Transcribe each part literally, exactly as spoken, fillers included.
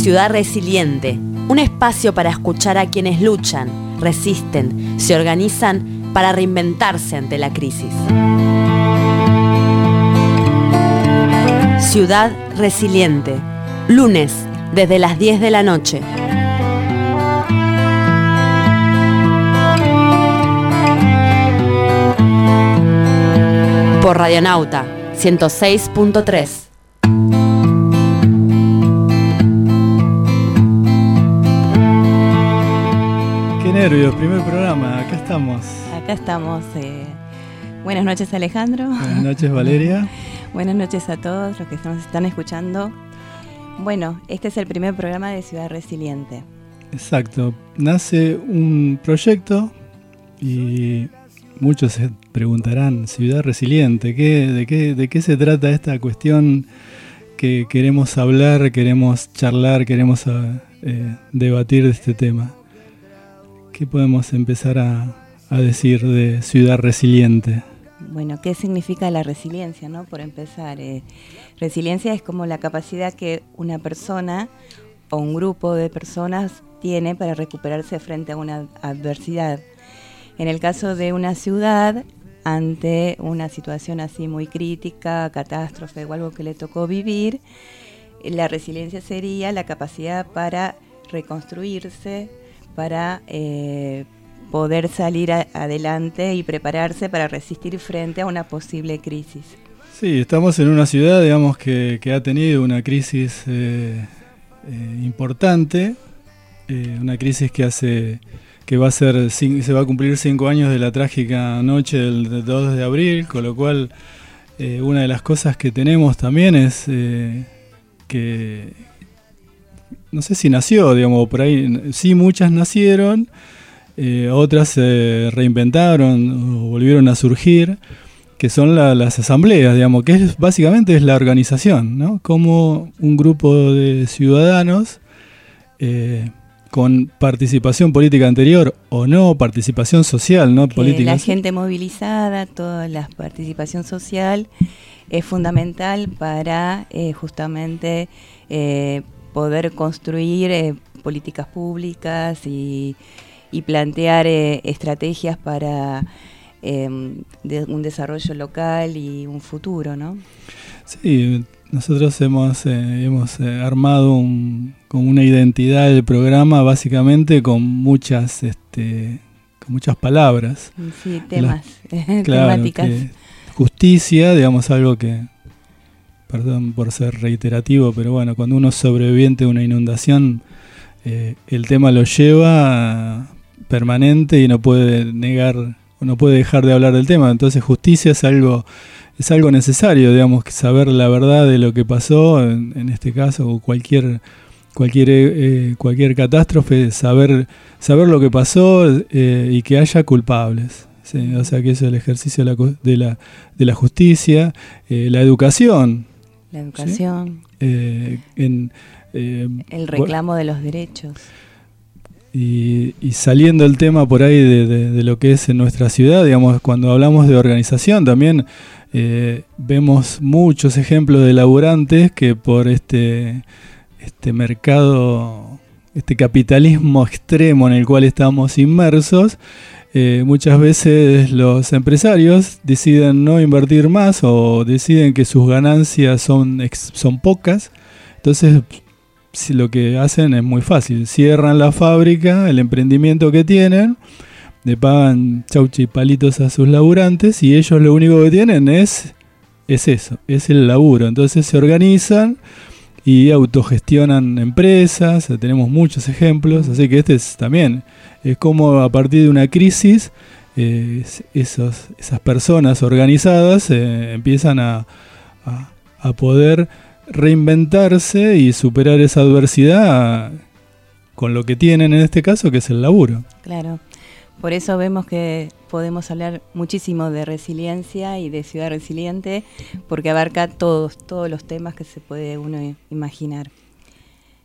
Ciudad Resiliente, un espacio para escuchar a quienes luchan, resisten, se organizan para reinventarse ante la crisis. Ciudad Resiliente, lunes, desde las diez de la noche. Por Radionauta ciento seis punto tres. Qué nervios, primer programa, acá estamos. Acá estamos. Eh, buenas noches, Alejandro. Buenas noches, Valeria. Buenas noches a todos los que nos están escuchando. Bueno, este es el primer programa de Ciudad Resiliente. Exacto, nace un proyecto y muchos se preguntarán, Ciudad Resiliente, ¿qué, de, qué, ¿de qué se trata esta cuestión que queremos hablar, queremos charlar, queremos eh, debatir de este tema? ¿Qué podemos empezar a, a decir de Ciudad Resiliente? Bueno, ¿qué significa la resiliencia, no? Por empezar, eh, resiliencia es como la capacidad que una persona o un grupo de personas tiene para recuperarse frente a una adversidad. En el caso de una ciudad, ante una situación así muy crítica, catástrofe o algo que le tocó vivir, la resiliencia sería la capacidad para reconstruirse, para eh, poder salir a, adelante y prepararse para resistir frente a una posible crisis. Sí, estamos en una ciudad, digamos, que, que ha tenido una crisis eh, eh, importante, eh, una crisis que hace que va a ser se va a cumplir cinco años de la trágica noche del dos de abril, con lo cual eh, una de las cosas que tenemos también es eh, que no sé si nació, digamos, por ahí, sí muchas nacieron, eh, otras se reinventaron o volvieron a surgir, que son la, las asambleas, digamos, que es básicamente es la organización, ¿no? Como un grupo de ciudadanos eh, con participación política anterior o no, participación social, no que política. La gente movilizada, toda la participación social es fundamental para eh, justamente eh, poder construir eh, políticas públicas y, y plantear eh, estrategias para eh, de, un desarrollo local y un futuro, ¿no? Sí, nosotros hemos, eh, hemos eh, armado un, con una identidad del programa básicamente con muchas, este, con muchas palabras. Sí, temas, La, claro, temáticas. Justicia, digamos, algo que, perdón por ser reiterativo, pero bueno, cuando uno es sobreviviente de una inundación, eh, el tema lo lleva permanente y no puede negar, no puede dejar de hablar del tema. Entonces justicia es algo, es algo necesario, digamos, saber la verdad de lo que pasó, en, en este caso, o cualquier, cualquier, eh, cualquier catástrofe, saber, saber lo que pasó eh, y que haya culpables. Sí, o sea que eso es el ejercicio de la, de la, de la justicia, eh, la educación. La educación. ¿Sí? Eh, en, eh, el reclamo de los derechos. Y, y saliendo el tema por ahí de, de, de lo que es en nuestra ciudad, digamos, cuando hablamos de organización también eh, vemos muchos ejemplos de laburantes que por este, este mercado, este capitalismo extremo en el cual estamos inmersos, Eh, muchas veces los empresarios deciden no invertir más o deciden que sus ganancias son, ex, son pocas. Entonces, si lo que hacen es muy fácil. Cierran la fábrica, el emprendimiento que tienen, le pagan chauchi y palitos a sus laburantes y ellos lo único que tienen es, es eso, es el laburo. Entonces se organizan y autogestionan empresas, tenemos muchos ejemplos, así que este es también, es como a partir de una crisis, eh, esos, esas personas organizadas eh, empiezan a, a, a poder reinventarse y superar esa adversidad con lo que tienen en este caso, que es el laburo. Claro, por eso vemos que podemos hablar muchísimo de resiliencia y de ciudad resiliente, porque abarca todos, todos los temas que se puede uno imaginar.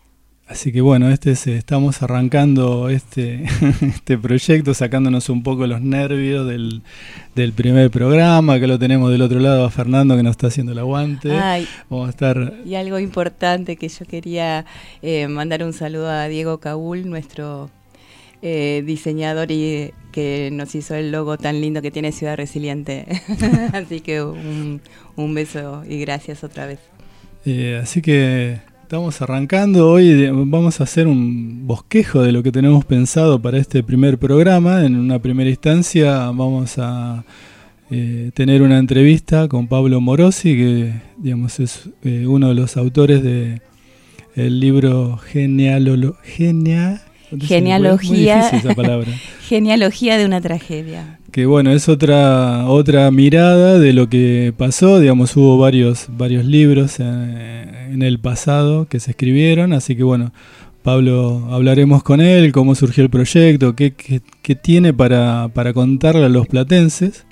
así que bueno, este es, estamos arrancando este, este proyecto, sacándonos un poco los nervios del, del primer programa, que lo tenemos del otro lado a Fernando, que nos está haciendo el aguante. Ay, Vamos a estar... Y algo importante que yo quería eh, mandar un saludo a Diego Caúl, nuestro eh, diseñador y que nos hizo el logo tan lindo que tiene Ciudad Resiliente. Así que un, un beso y gracias otra vez. Eh, así que estamos arrancando hoy, vamos a hacer un bosquejo de lo que tenemos pensado para este primer programa. En una primera instancia vamos a eh, tener una entrevista con Pablo Morosi, que digamos es eh, uno de los autores de el libro Genealolo- Genia- Genealogía, muy difícil esa palabra. Genealogía de una tragedia. Que bueno, es otra otra mirada de lo que pasó, digamos, hubo varios varios libros en, en el pasado que se escribieron, así que bueno, Pablo, hablaremos con él, cómo surgió el proyecto, qué, qué, qué tiene para, para contarle a los platenses.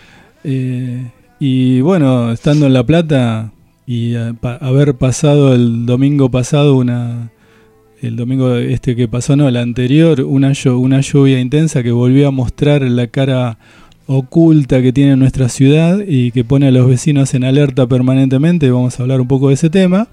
Eh, y bueno, estando en La Plata y a, pa, haber pasado el domingo pasado una... el domingo este que pasó, no, el anterior, una, una lluvia intensa que volvió a mostrar la cara oculta que tiene nuestra ciudad y que pone a los vecinos en alerta permanentemente. Vamos a hablar un poco de ese tema.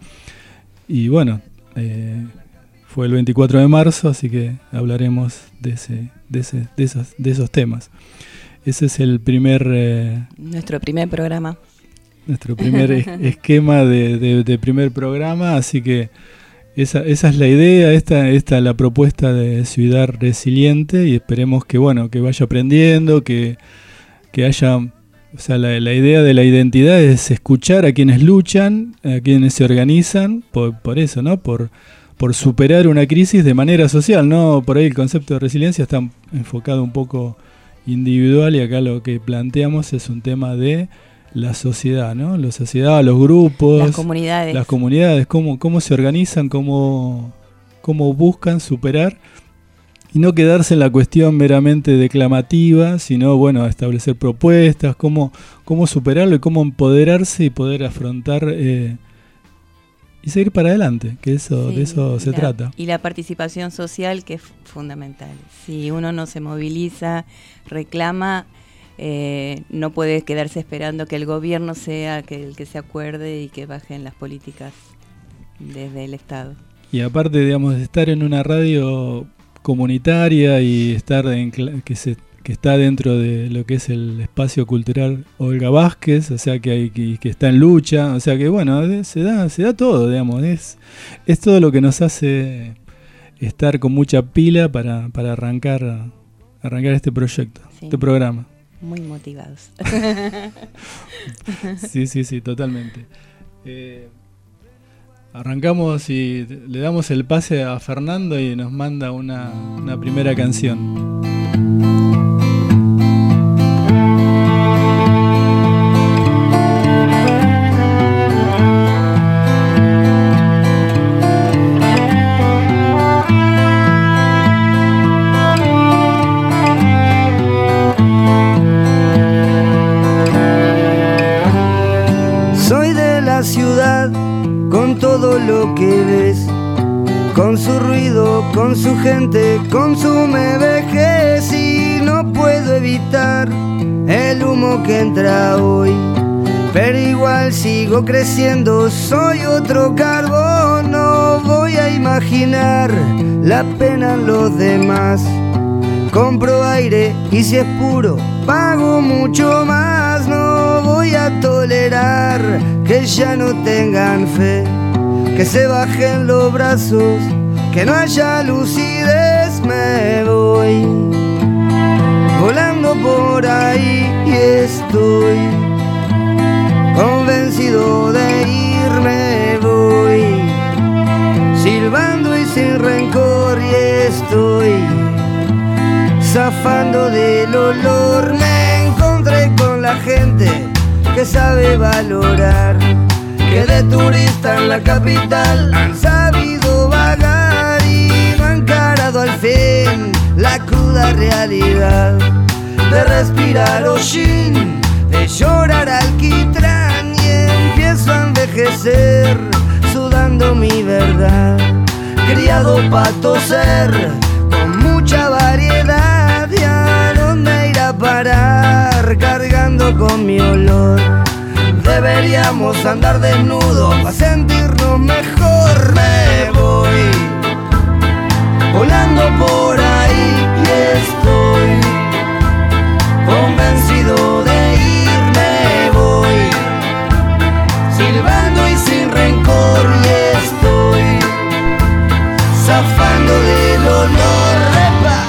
Y bueno, eh, fue el veinticuatro de marzo, así que hablaremos de, ese, de, ese, de, esos, de esos temas. Ese es el primer... Eh, nuestro primer programa. Nuestro primer es, esquema de, de, de primer programa, así que... Esa, esa es la idea, esta, esta es la propuesta de Ciudad Resiliente y esperemos que bueno, que vaya aprendiendo, que, que haya, o sea, la, la idea de la identidad es escuchar a quienes luchan, a quienes se organizan, por, por eso, ¿no? Por, por superar una crisis de manera social, ¿no? Por ahí el concepto de resiliencia está enfocado un poco individual y acá lo que planteamos es un tema de la sociedad, ¿no? La sociedad, los grupos, las comunidades, las comunidades, cómo, cómo se organizan, cómo, cómo buscan superar y no quedarse en la cuestión meramente declamativa, sino bueno, establecer propuestas, cómo, cómo superarlo y cómo empoderarse y poder afrontar eh, y seguir para adelante, que eso, sí, de eso se la, trata. Y la participación social, que es fundamental. Si uno no se moviliza, reclama, Eh, no puede quedarse esperando que el gobierno sea que el que se acuerde y que bajen las políticas desde el Estado. Y aparte, digamos, de estar en una radio comunitaria y estar en, que, se, que está dentro de lo que es el espacio cultural Olga Vázquez, o sea, que, hay, que, que está en lucha, o sea que bueno, se da, se da todo, digamos, es, es todo lo que nos hace estar con mucha pila para, para arrancar, arrancar este proyecto, sí, este programa. Muy motivados. Sí, sí, sí, totalmente. Eh, arrancamos y le damos el pase a Fernando y nos manda una, una primera canción. Ciudad, con todo lo que ves, con su ruido, con su gente, consume vejez y no puedo evitar el humo que entra hoy, pero igual sigo creciendo, soy otro carbón, no voy a imaginar la pena en los demás, compro aire y si es puro pago mucho más, no voy a tolerar que ya no tengan fe, que se bajen los brazos, que no haya lucidez, me voy volando por ahí y estoy convencido de irme, voy silbando y sin rencor y estoy zafando del olor, me encontré con la gente que sabe valorar, que de turista en la capital han sabido vagar y no han encarado al fin la cruda realidad de respirar hollín, de llorar alquitrán y empiezo a envejecer sudando mi verdad, criado para toser, con mucha variedad. ¿Y a dónde ir a parar cargando con mi olor? Deberíamos andar desnudos para sentirnos mejor. Me voy volando por ahí y estoy convencido de irme. Voy silbando y sin rencor y estoy zafando del olor. ¡Repa!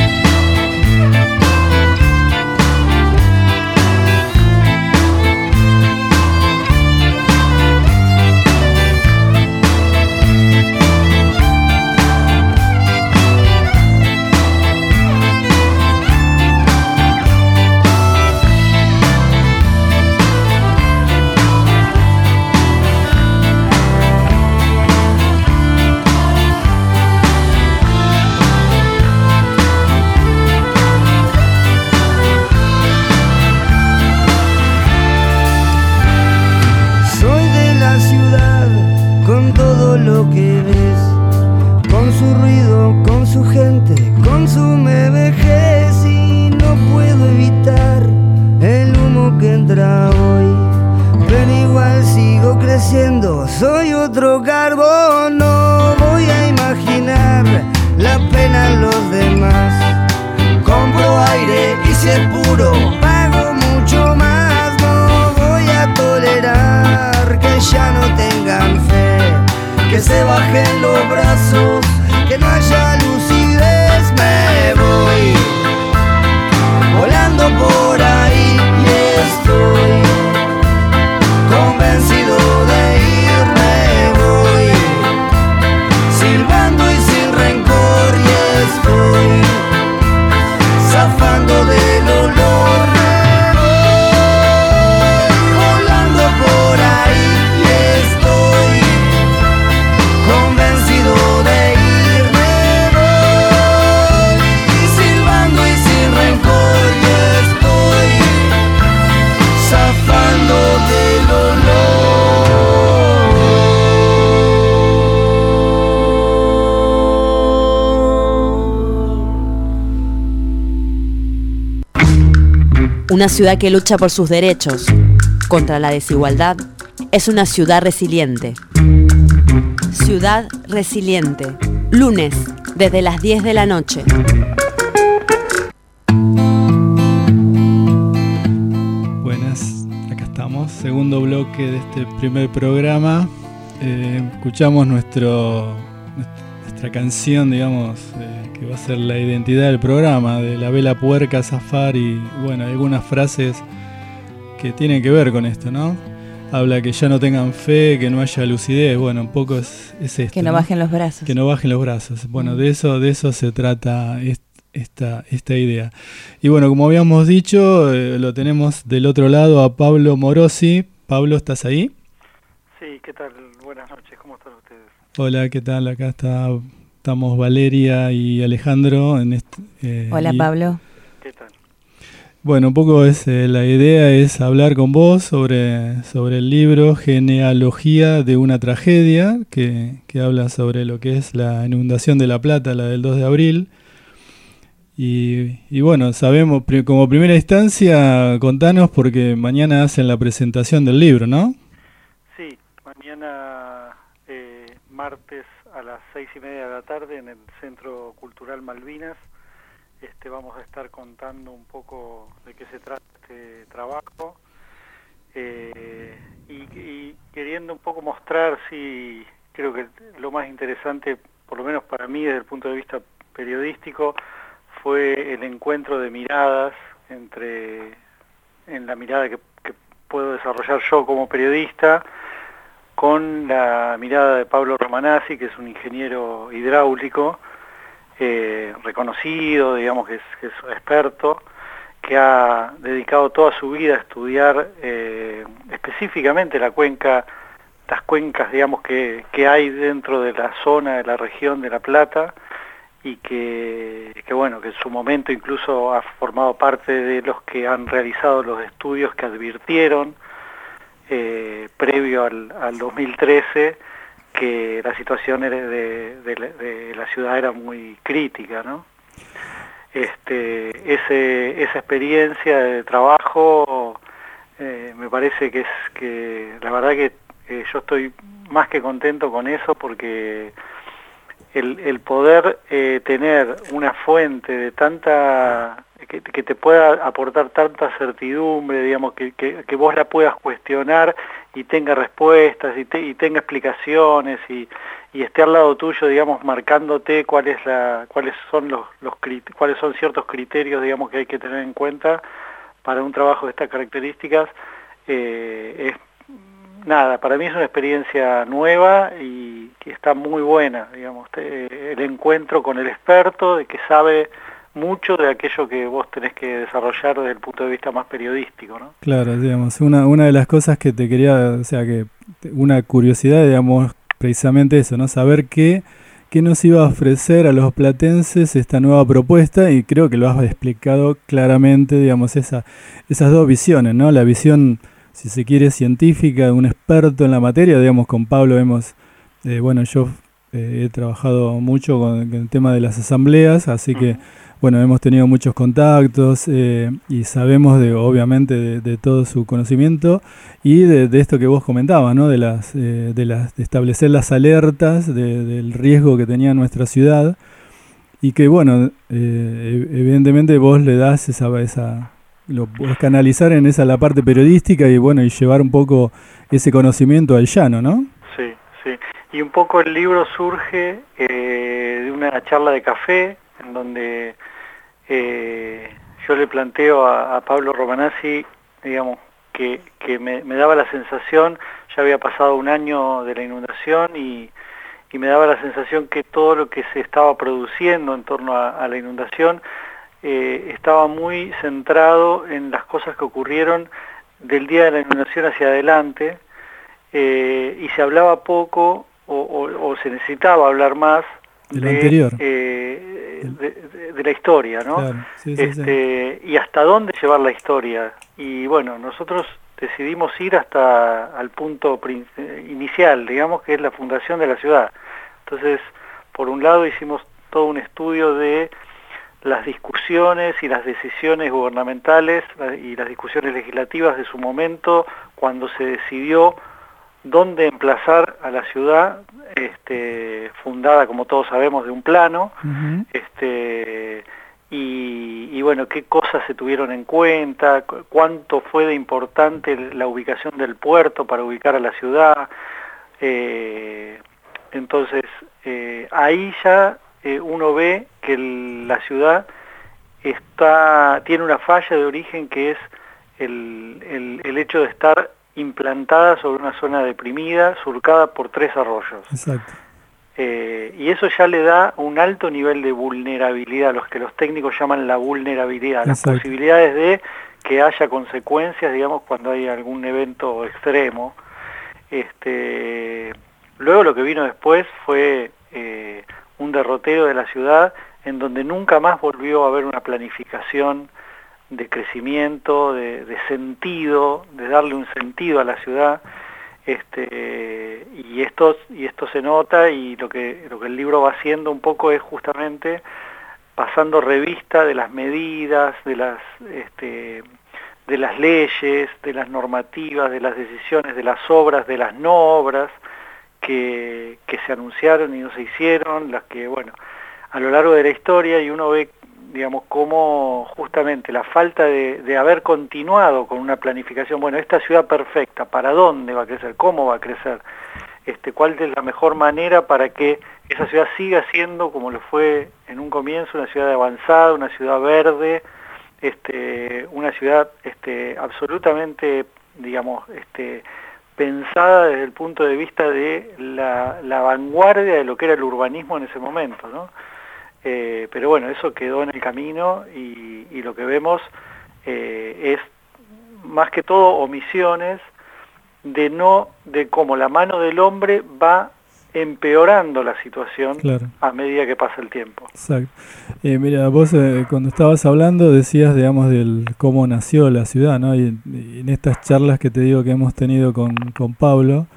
Lo que ves, con su ruido, con su gente, consume vejez y no puedo evitar el humo que entra hoy. Pero igual sigo creciendo, soy otro carbón. No voy a imaginar la pena en los demás. Compro aire y si es puro, pago mucho más. No voy a tolerar que ya no tengan fe, que se bajen los brazos, que no haya lucidez. Me voy volando por ahí y estoy convencido de irme. Voy silbando y sin rencor y estoy zafando del olor. Me voy volando por ahí y estoy convencido de irme. Voy silbando y sin rencor y estoy zafando del olor. Una ciudad que lucha por sus derechos contra la desigualdad es una ciudad resiliente. Ciudad Resiliente, lunes, desde las diez de la noche. Buenas, acá estamos, segundo bloque de este primer programa. Eh, escuchamos nuestro, nuestra canción, digamos, eh, que va a ser la identidad del programa, de la vela puerca, zafar y, bueno, algunas frases que tienen que ver con esto, ¿no? Habla que ya no tengan fe, que no haya lucidez. Bueno, un poco es, es esto. Que no, ¿no? bajen los brazos. Que no bajen los brazos. Bueno, mm. de eso de eso se trata est, esta, esta idea. Y bueno, como habíamos dicho, eh, lo tenemos del otro lado a Pablo Morosi. Pablo, ¿estás ahí? Sí, ¿qué tal? Buenas noches, ¿cómo están ustedes? Hola, ¿qué tal? Acá está, estamos Valeria y Alejandro. En este, eh, Hola, y, Pablo. ¿Qué tal? Bueno, un poco es, eh, la idea es hablar con vos sobre, sobre el libro Genealogía de una tragedia, que, que habla sobre lo que es la inundación de La Plata, la del dos de abril. Y, y bueno, sabemos, como primera instancia, contanos porque mañana hacen la presentación del libro, ¿no? Sí, mañana eh, martes a las seis y media de la tarde en el Centro Cultural Malvinas. Este, vamos a estar contando un poco de qué se trata este trabajo eh, y, y queriendo un poco mostrar, sí, creo que lo más interesante, por lo menos para mí desde el punto de vista periodístico, fue el encuentro de miradas entre, en la mirada que, que puedo desarrollar yo como periodista, con la mirada de Pablo Romanazzi, que es un ingeniero hidráulico, Eh, reconocido, digamos que es, que es experto, que ha dedicado toda su vida a estudiar eh, específicamente la cuenca, las cuencas, digamos, que, que hay dentro de la zona de la región de La Plata, y que, que bueno, que en su momento incluso ha formado parte de los que han realizado los estudios que advirtieron eh, previo al, al dos mil trece que la situación de, de, de, de la ciudad era muy crítica, ¿no? Este, ese, esa experiencia de trabajo eh, me parece que es que la verdad que eh, yo estoy más que contento con eso, porque el, el poder eh, tener una fuente de tanta que, que te pueda aportar tanta certidumbre, digamos, que, que, que vos la puedas cuestionar y tenga respuestas y, te, y tenga explicaciones y, y esté al lado tuyo, digamos, marcándote cuál es la, cuáles son los, los cuáles son ciertos criterios, digamos, que hay que tener en cuenta para un trabajo de estas características. Eh, es nada, para mí es una experiencia nueva y que está muy buena, digamos, te, el encuentro con el experto de que sabe mucho de aquello que vos tenés que desarrollar desde el punto de vista más periodístico, ¿no? Claro, digamos, una, una de las cosas que te quería, o sea, que una curiosidad, digamos, precisamente eso, ¿no? Saber qué, qué nos iba a ofrecer a los platenses esta nueva propuesta, y creo que lo has explicado claramente, digamos, esa, esas dos visiones, ¿no? La visión, si se quiere, científica de un experto en la materia, digamos, con Pablo hemos, eh, bueno, yo eh, he trabajado mucho con, con el tema de las asambleas, así que bueno, hemos tenido muchos contactos eh, y sabemos de, obviamente, de, de todo su conocimiento y de, de esto que vos comentabas, ¿no? De las, eh, de las, de establecer las alertas de, del riesgo que tenía nuestra ciudad, y que, bueno, eh, evidentemente vos le das esa, esa, lo podés canalizar en esa la parte periodística y bueno, y llevar un poco ese conocimiento al llano, ¿no? Sí, sí. Y un poco el libro surge eh, de una charla de café en donde eh, yo le planteo a, a Pablo Romanazzi, digamos, que, que me, me daba la sensación, ya había pasado un año de la inundación y, y me daba la sensación que todo lo que se estaba produciendo en torno a, a la inundación eh, estaba muy centrado en las cosas que ocurrieron del día de la inundación hacia adelante, eh, y se hablaba poco o, o, o se necesitaba hablar más de, de, anterior. Eh, de, de, de la historia, ¿no? Claro, sí, sí, este, sí. Y hasta dónde llevar la historia. Y bueno, nosotros decidimos ir hasta al punto inicial, digamos, que es la fundación de la ciudad. Entonces, por un lado hicimos todo un estudio de las discusiones y las decisiones gubernamentales y las discusiones legislativas de su momento, cuando se decidió dónde emplazar a la ciudad, este, fundada, como todos sabemos, de un plano, uh-huh. este, y, y bueno, qué cosas se tuvieron en cuenta, cuánto fue de importante la ubicación del puerto para ubicar a la ciudad. Eh, entonces, eh, ahí ya eh, uno ve que el, la ciudad está, tiene una falla de origen, que es el, el, el hecho de estar implantada sobre una zona deprimida, surcada por tres arroyos. Exacto. Eh, y eso ya le da un alto nivel de vulnerabilidad, los que los técnicos llaman la vulnerabilidad, Exacto. Las posibilidades de que haya consecuencias, digamos, cuando hay algún evento extremo. Este, luego lo que vino después fue eh, un derrotero de la ciudad, en donde nunca más volvió a haber una planificación de crecimiento, de, de sentido, de darle un sentido a la ciudad, este, y esto y esto se nota, y lo que lo que el libro va haciendo un poco es justamente pasando revista de las medidas, de las este, de las leyes, de las normativas, de las decisiones, de las obras, de las no obras que, que se anunciaron y no se hicieron, las que, bueno, a lo largo de la historia, y uno ve, digamos, cómo justamente la falta de, de haber continuado con una planificación, bueno, esta ciudad perfecta, ¿para dónde va a crecer? ¿Cómo va a crecer? Este, ¿cuál es la mejor manera para que esa ciudad siga siendo, como lo fue en un comienzo, una ciudad avanzada, una ciudad verde, este, una ciudad este, absolutamente, digamos, este, pensada desde el punto de vista de la, la vanguardia de lo que era el urbanismo en ese momento, ¿no? Eh, pero bueno, eso quedó en el camino, y, y lo que vemos eh, es más que todo omisiones de no de cómo la mano del hombre va empeorando la situación, claro, a medida que pasa el tiempo. Exacto. Eh, mira, vos eh, cuando estabas hablando decías, digamos, del cómo nació la ciudad, ¿no? Y, y en estas charlas que te digo que hemos tenido con, con Pablo,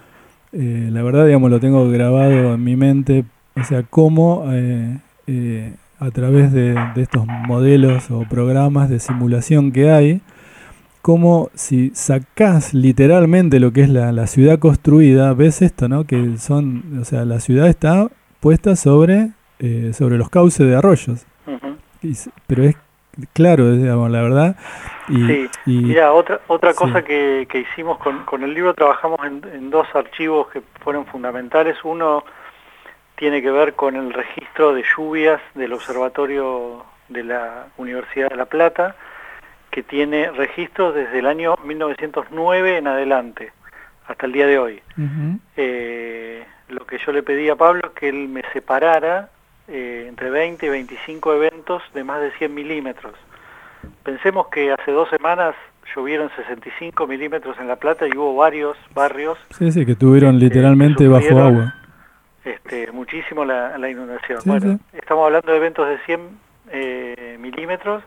eh, la verdad, digamos, lo tengo grabado en mi mente, o sea, cómo eh, eh, a través de, de estos modelos o programas de simulación que hay, como si sacás literalmente lo que es la, la ciudad construida, ves esto, ¿no? Que son, o sea, la ciudad está puesta sobre, eh, sobre los cauces de arroyos. Uh-huh. Y, pero es claro, digamos, la verdad. Y, sí, y, mira, otra otra sí. cosa que, que hicimos con, con el libro, trabajamos en, en dos archivos que fueron fundamentales. Uno tiene que ver con el registro de lluvias del Observatorio de la Universidad de La Plata, que tiene registros desde el año mil novecientos nueve en adelante, hasta el día de hoy. Uh-huh. Eh, lo que yo le pedí a Pablo es que él me separara eh, entre veinte y veinticinco eventos de más de cien milímetros. Pensemos que hace dos semanas llovieron sesenta y cinco milímetros en La Plata y hubo varios barrios... Sí, sí, que tuvieron este, literalmente que bajo agua. Este, muchísimo la, la inundación. Sí, bueno, sí. Estamos hablando de eventos de cien eh, milímetros,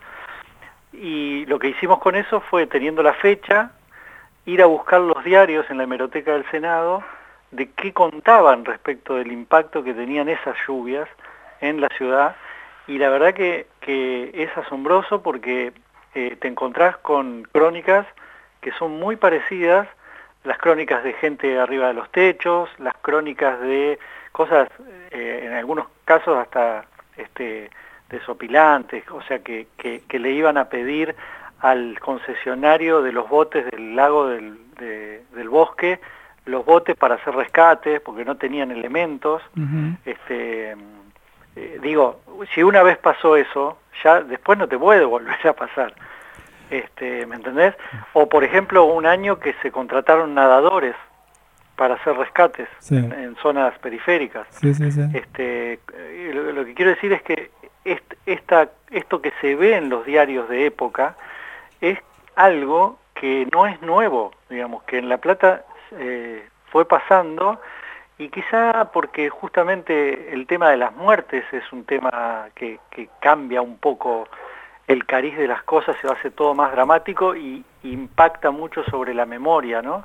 y lo que hicimos con eso fue, teniendo la fecha, ir a buscar los diarios en la hemeroteca del Senado de qué contaban respecto del impacto que tenían esas lluvias en la ciudad, y la verdad que, que es asombroso porque eh, te encontrás con crónicas que son muy parecidas, las crónicas de gente arriba de los techos, las crónicas de cosas, eh, en algunos casos hasta este, desopilantes, o sea que, que, que le iban a pedir al concesionario de los botes del lago del, de, del bosque, los botes para hacer rescates, porque no tenían elementos. Uh-huh. este, eh, digo, si una vez pasó eso, ya después no te puede volver a pasar. Este, ¿me entendés? O por ejemplo, un año que se contrataron nadadores para hacer rescates sí. en, en zonas periféricas. Sí, sí, sí. Este, lo, lo que quiero decir es que est, esta, esto que se ve en los diarios de época es algo que no es nuevo, digamos, que en La Plata eh, fue pasando, y quizá porque justamente el tema de las muertes es un tema que, que cambia un poco el cariz de las cosas, se hace todo más dramático y impacta mucho sobre la memoria, ¿no?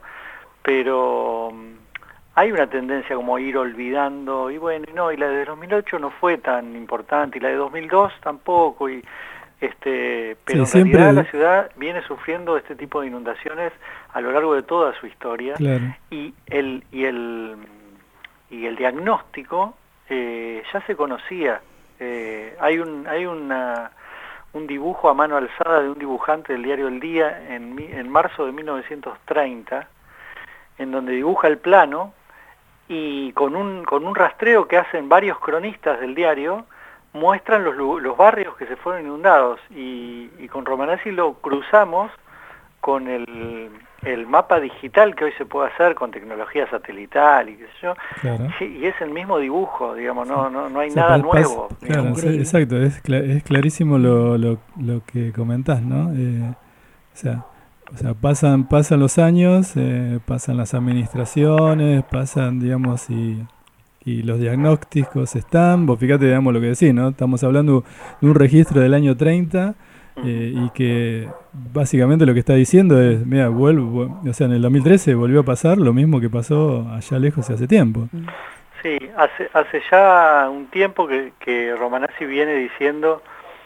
Pero hay una tendencia como a ir olvidando, y bueno, no, y la de dos mil ocho no fue tan importante, y la de dos mil dos tampoco, y este, pero sí, en realidad siempre... la ciudad viene sufriendo este tipo de inundaciones a lo largo de toda su historia, claro. y el y el y el diagnóstico eh, ya se conocía. Eh, hay un hay una un dibujo a mano alzada de un dibujante del diario El Día en, en marzo de mil novecientos treinta, en donde dibuja el plano, y con un, con un rastreo que hacen varios cronistas del diario, muestran los, los barrios que se fueron inundados, y, y con Romanazzi lo cruzamos con el, el mapa digital que hoy se puede hacer con tecnología satelital y qué sé yo, claro. y, y es el mismo dibujo, digamos, no, no, no hay o sea, nada nuevo. Pas, claro, sí, exacto, es, cl es clarísimo lo, lo, lo que comentás, ¿no? Eh, o sea, o sea pasan, pasan los años, eh, pasan las administraciones, pasan, digamos, y, y los diagnósticos están, vos fíjate, digamos, lo que decís, ¿no? Estamos hablando de un registro del año treinta, Eh, y que básicamente lo que está diciendo es, mira, vuelvo, o sea, en el dos mil trece volvió a pasar lo mismo que pasó allá lejos y hace tiempo. Sí, hace hace ya un tiempo que, que Romanazzi viene diciendo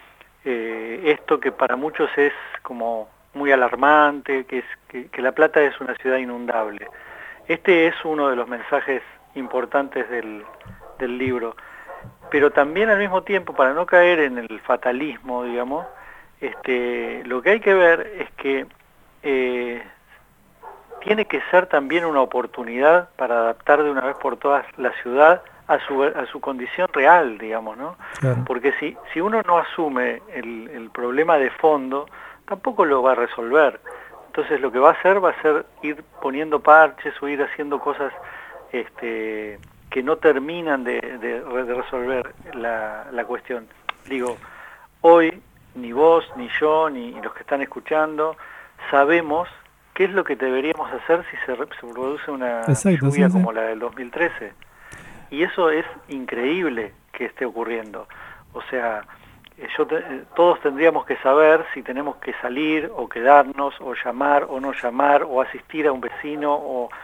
eh, esto que para muchos es como muy alarmante, que es que, que La Plata es una ciudad inundable. Este es uno de los mensajes importantes del, del libro, pero también al mismo tiempo, para no caer en el fatalismo, digamos, Este, lo que hay que ver es que eh, tiene que ser también una oportunidad para adaptar de una vez por todas la ciudad a su, a su condición real, digamos, ¿no? Claro. Porque si, si uno no asume el, el problema de fondo, tampoco lo va a resolver. Entonces lo que va a hacer va a ser ir poniendo parches o ir haciendo cosas este, que no terminan de, de, de resolver la, la cuestión. Digo, hoy ni vos, ni yo, ni los que están escuchando, sabemos qué es lo que deberíamos hacer si se, se produce una Exacto, lluvia sí, como sí. la del dos mil trece. Y eso es increíble que esté ocurriendo. O sea, yo te, todos tendríamos que saber si tenemos que salir o quedarnos, o llamar o no llamar, o asistir a un vecino, o,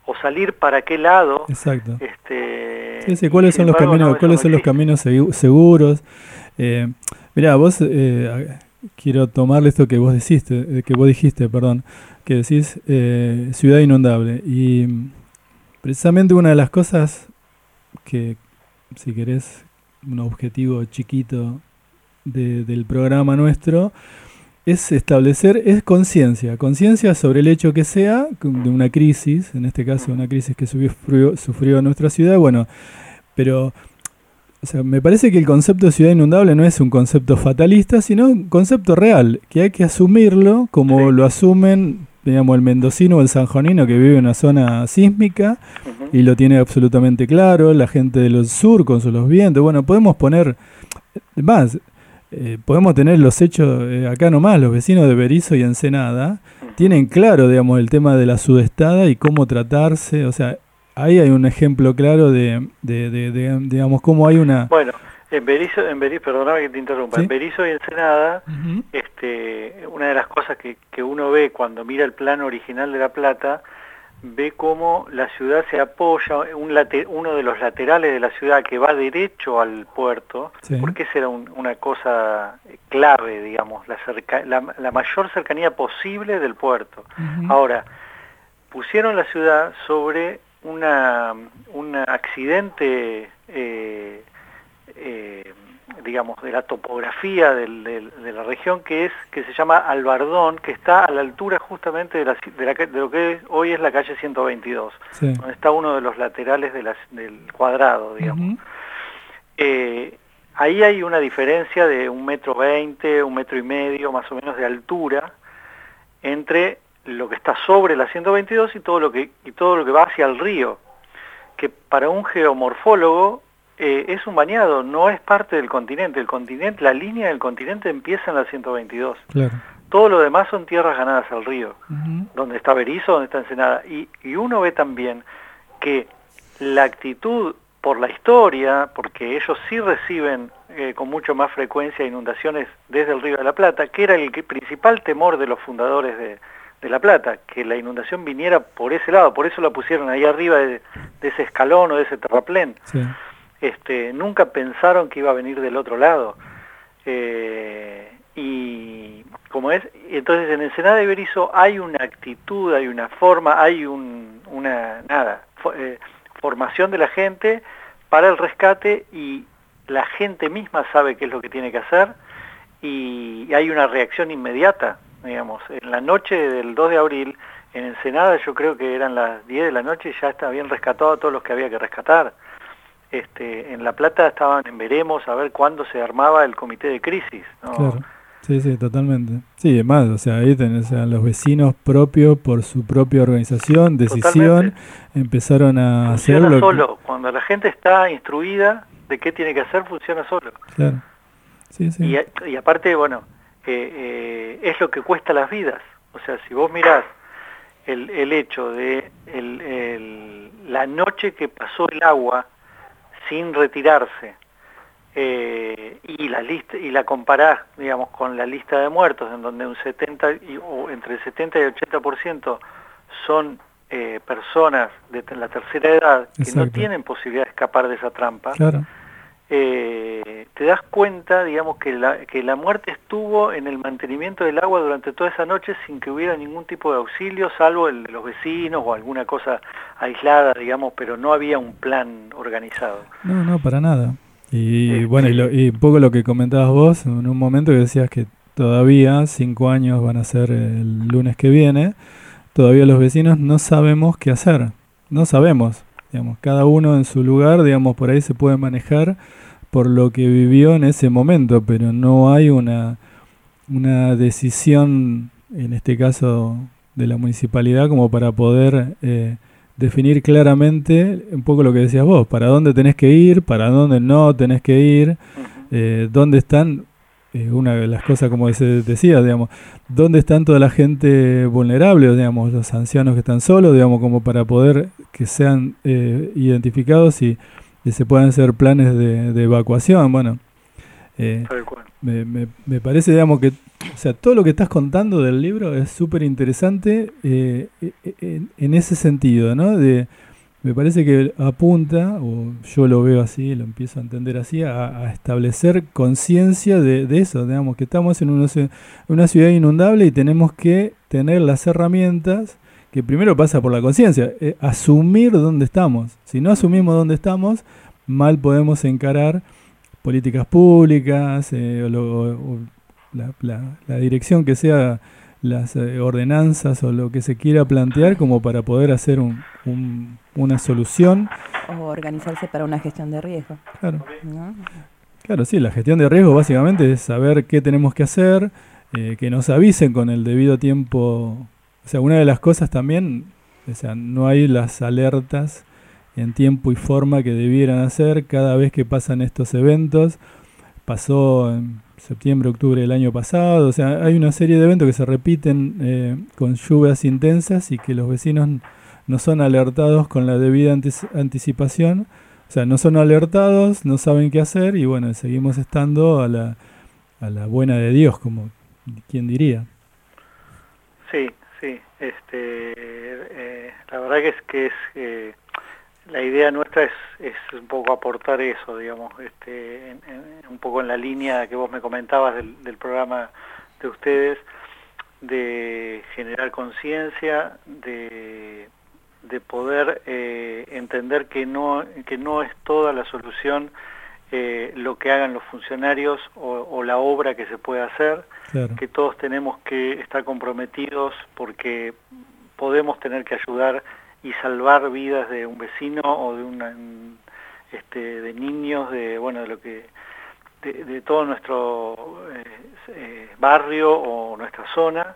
o salir para qué lado. Exacto. Este, sí, sí, ¿cuáles son los embargo, caminos, no, cuáles no son los caminos seguros? Eh, mirá, vos eh, quiero tomarle esto que vos dijiste, que vos dijiste, perdón, que decís eh, ciudad inundable, y precisamente una de las cosas que, si querés, un objetivo chiquito de, del programa nuestro, es establecer, es conciencia, conciencia sobre el hecho que sea de una crisis, en este caso una crisis que sufrió, sufrió nuestra ciudad, bueno, pero o sea, me parece que el concepto de ciudad inundable no es un concepto fatalista, sino un concepto real, que hay que asumirlo como sí. lo asumen, digamos, el mendocino o el sanjonino que vive en una zona sísmica uh-huh. y lo tiene absolutamente claro, la gente del sur con sus los vientos, bueno, podemos poner, más, Eh, podemos tener los hechos eh, acá nomás, los vecinos de Berisso y Ensenada tienen claro, digamos, el tema de la sudestada y cómo tratarse, o sea, ahí hay un ejemplo claro de, de, de, de digamos, cómo hay una... Bueno, en Berisso, en Berisso, perdóname que te interrumpa, ¿sí? En Berisso y Ensenada, uh-huh. este, una de las cosas que, que uno ve cuando mira el plano original de La Plata, ve cómo la ciudad se apoya, un late, uno de los laterales de la ciudad que va derecho al puerto, sí. porque esa era un, una cosa clave, digamos, la, cerca, la, la mayor cercanía posible del puerto. Uh-huh. Ahora, pusieron la ciudad sobre una, un accidente, eh, eh, digamos, de la topografía del, del, de la región, que es que se llama Albardón, que está a la altura justamente de, la, de, la, de lo que hoy es la calle ciento veintidós, sí. donde está uno de los laterales de la, del cuadrado, digamos. Uh-huh. eh, ahí hay una diferencia de un metro veinte, un metro y medio más o menos de altura entre lo que está sobre la ciento veintidós y todo lo que, y todo lo que va hacia el río, que para un geomorfólogo Eh, es un bañado, no es parte del continente. El continente, la línea del continente empieza en la ciento veintidós. Claro. Todo lo demás son tierras ganadas al río, uh-huh. donde está Berisso, donde está Ensenada. Y, y uno ve también que la actitud por la historia, porque ellos sí reciben eh, con mucho más frecuencia inundaciones desde el Río de la Plata, que era el que, principal temor de los fundadores de, de La Plata, que la inundación viniera por ese lado. Por eso la pusieron ahí arriba de, de ese escalón o de ese terraplén. Sí. Este, nunca pensaron que iba a venir del otro lado. Eh, y como es, entonces en Ensenada y Berisso hay una actitud, hay una forma, hay un, una nada, for, eh, formación de la gente para el rescate, y la gente misma sabe qué es lo que tiene que hacer, y hay una reacción inmediata, digamos. En la noche del dos de abril, en Ensenada yo creo que eran las diez de la noche y ya habían rescatado a todos los que había que rescatar. Este, en La Plata estaban en veremos a ver cuándo se armaba el comité de crisis, ¿no? Claro. Sí, sí, totalmente. Sí, además, o sea, ahí tenés a los vecinos propios por su propia organización, decisión, totalmente. Empezaron a funciona hacerlo. Solo, cuando la gente está instruida de qué tiene que hacer, funciona solo. Claro. Sí, sí. Y, y aparte, bueno, eh, eh, es lo que cuesta las vidas. O sea, si vos mirás el, el hecho de el, el, la noche que pasó el agua sin retirarse, eh, y la lista y la comparás, digamos, con la lista de muertos, en donde un setenta y, o entre el setenta y el ochenta por ciento son eh, personas de la tercera edad que Exacto. no tienen posibilidad de escapar de esa trampa. Claro. Eh, te das cuenta, digamos, que la, que la muerte estuvo en el mantenimiento del agua durante toda esa noche sin que hubiera ningún tipo de auxilio, salvo el de los vecinos o alguna cosa aislada, digamos, pero no había un plan organizado. No, no, para nada. Y este... bueno, y, lo, y un poco lo que comentabas vos, en un momento que decías que todavía cinco años van a ser el lunes que viene, todavía los vecinos no sabemos qué hacer, no sabemos. Digamos, cada uno en su lugar, digamos, por ahí se puede manejar por lo que vivió en ese momento, pero no hay una, una decisión, en este caso de la municipalidad, como para poder eh, definir claramente un poco lo que decías vos, para dónde tenés que ir, para dónde no tenés que ir, eh, dónde están, eh, una de las cosas como se decía, digamos, dónde están toda la gente vulnerable, digamos, los ancianos que están solos, digamos, como para poder que sean eh, identificados y, y se puedan hacer planes de, de evacuación. Bueno, Eh, me, me, me parece, digamos, que o sea, todo lo que estás contando del libro es súper interesante eh, en, en ese sentido, ¿no? De, me parece que apunta, o yo lo veo así, lo empiezo a entender así, a, a establecer conciencia de, de eso, digamos, que estamos en una, una ciudad inundable y tenemos que tener las herramientas, que primero pasa por la conciencia, eh, asumir dónde estamos. Si no asumimos dónde estamos, mal podemos encarar políticas públicas, eh, o, lo, o la, la, la dirección que sea, las eh, ordenanzas o lo que se quiera plantear como para poder hacer un, un, una solución. O organizarse para una gestión de riesgo. Claro. ¿No? Claro, sí, la gestión de riesgo básicamente es saber qué tenemos que hacer, eh, que nos avisen con el debido tiempo. O sea, una de las cosas también, o sea, no hay las alertas en tiempo y forma que debieran hacer cada vez que pasan estos eventos. Pasó en septiembre, octubre del año pasado, o sea, hay una serie de eventos que se repiten eh, con lluvias intensas y que los vecinos no son alertados con la debida antes, anticipación, o sea, no son alertados, no saben qué hacer y bueno, seguimos estando a la, a la buena de Dios, como quien diría. Sí, sí, este, eh, la verdad que es que es... Eh, la idea nuestra es, es un poco aportar eso, digamos, este, en, en, un poco en la línea que vos me comentabas del, del programa de ustedes, de generar conciencia, de, de poder eh, entender que no, que no es toda la solución eh, lo que hagan los funcionarios o, o la obra que se puede hacer, claro. Que todos tenemos que estar comprometidos porque podemos tener que ayudar y salvar vidas de un vecino o de una este, de niños, de bueno, de lo que de, de todo nuestro eh, eh, barrio o nuestra zona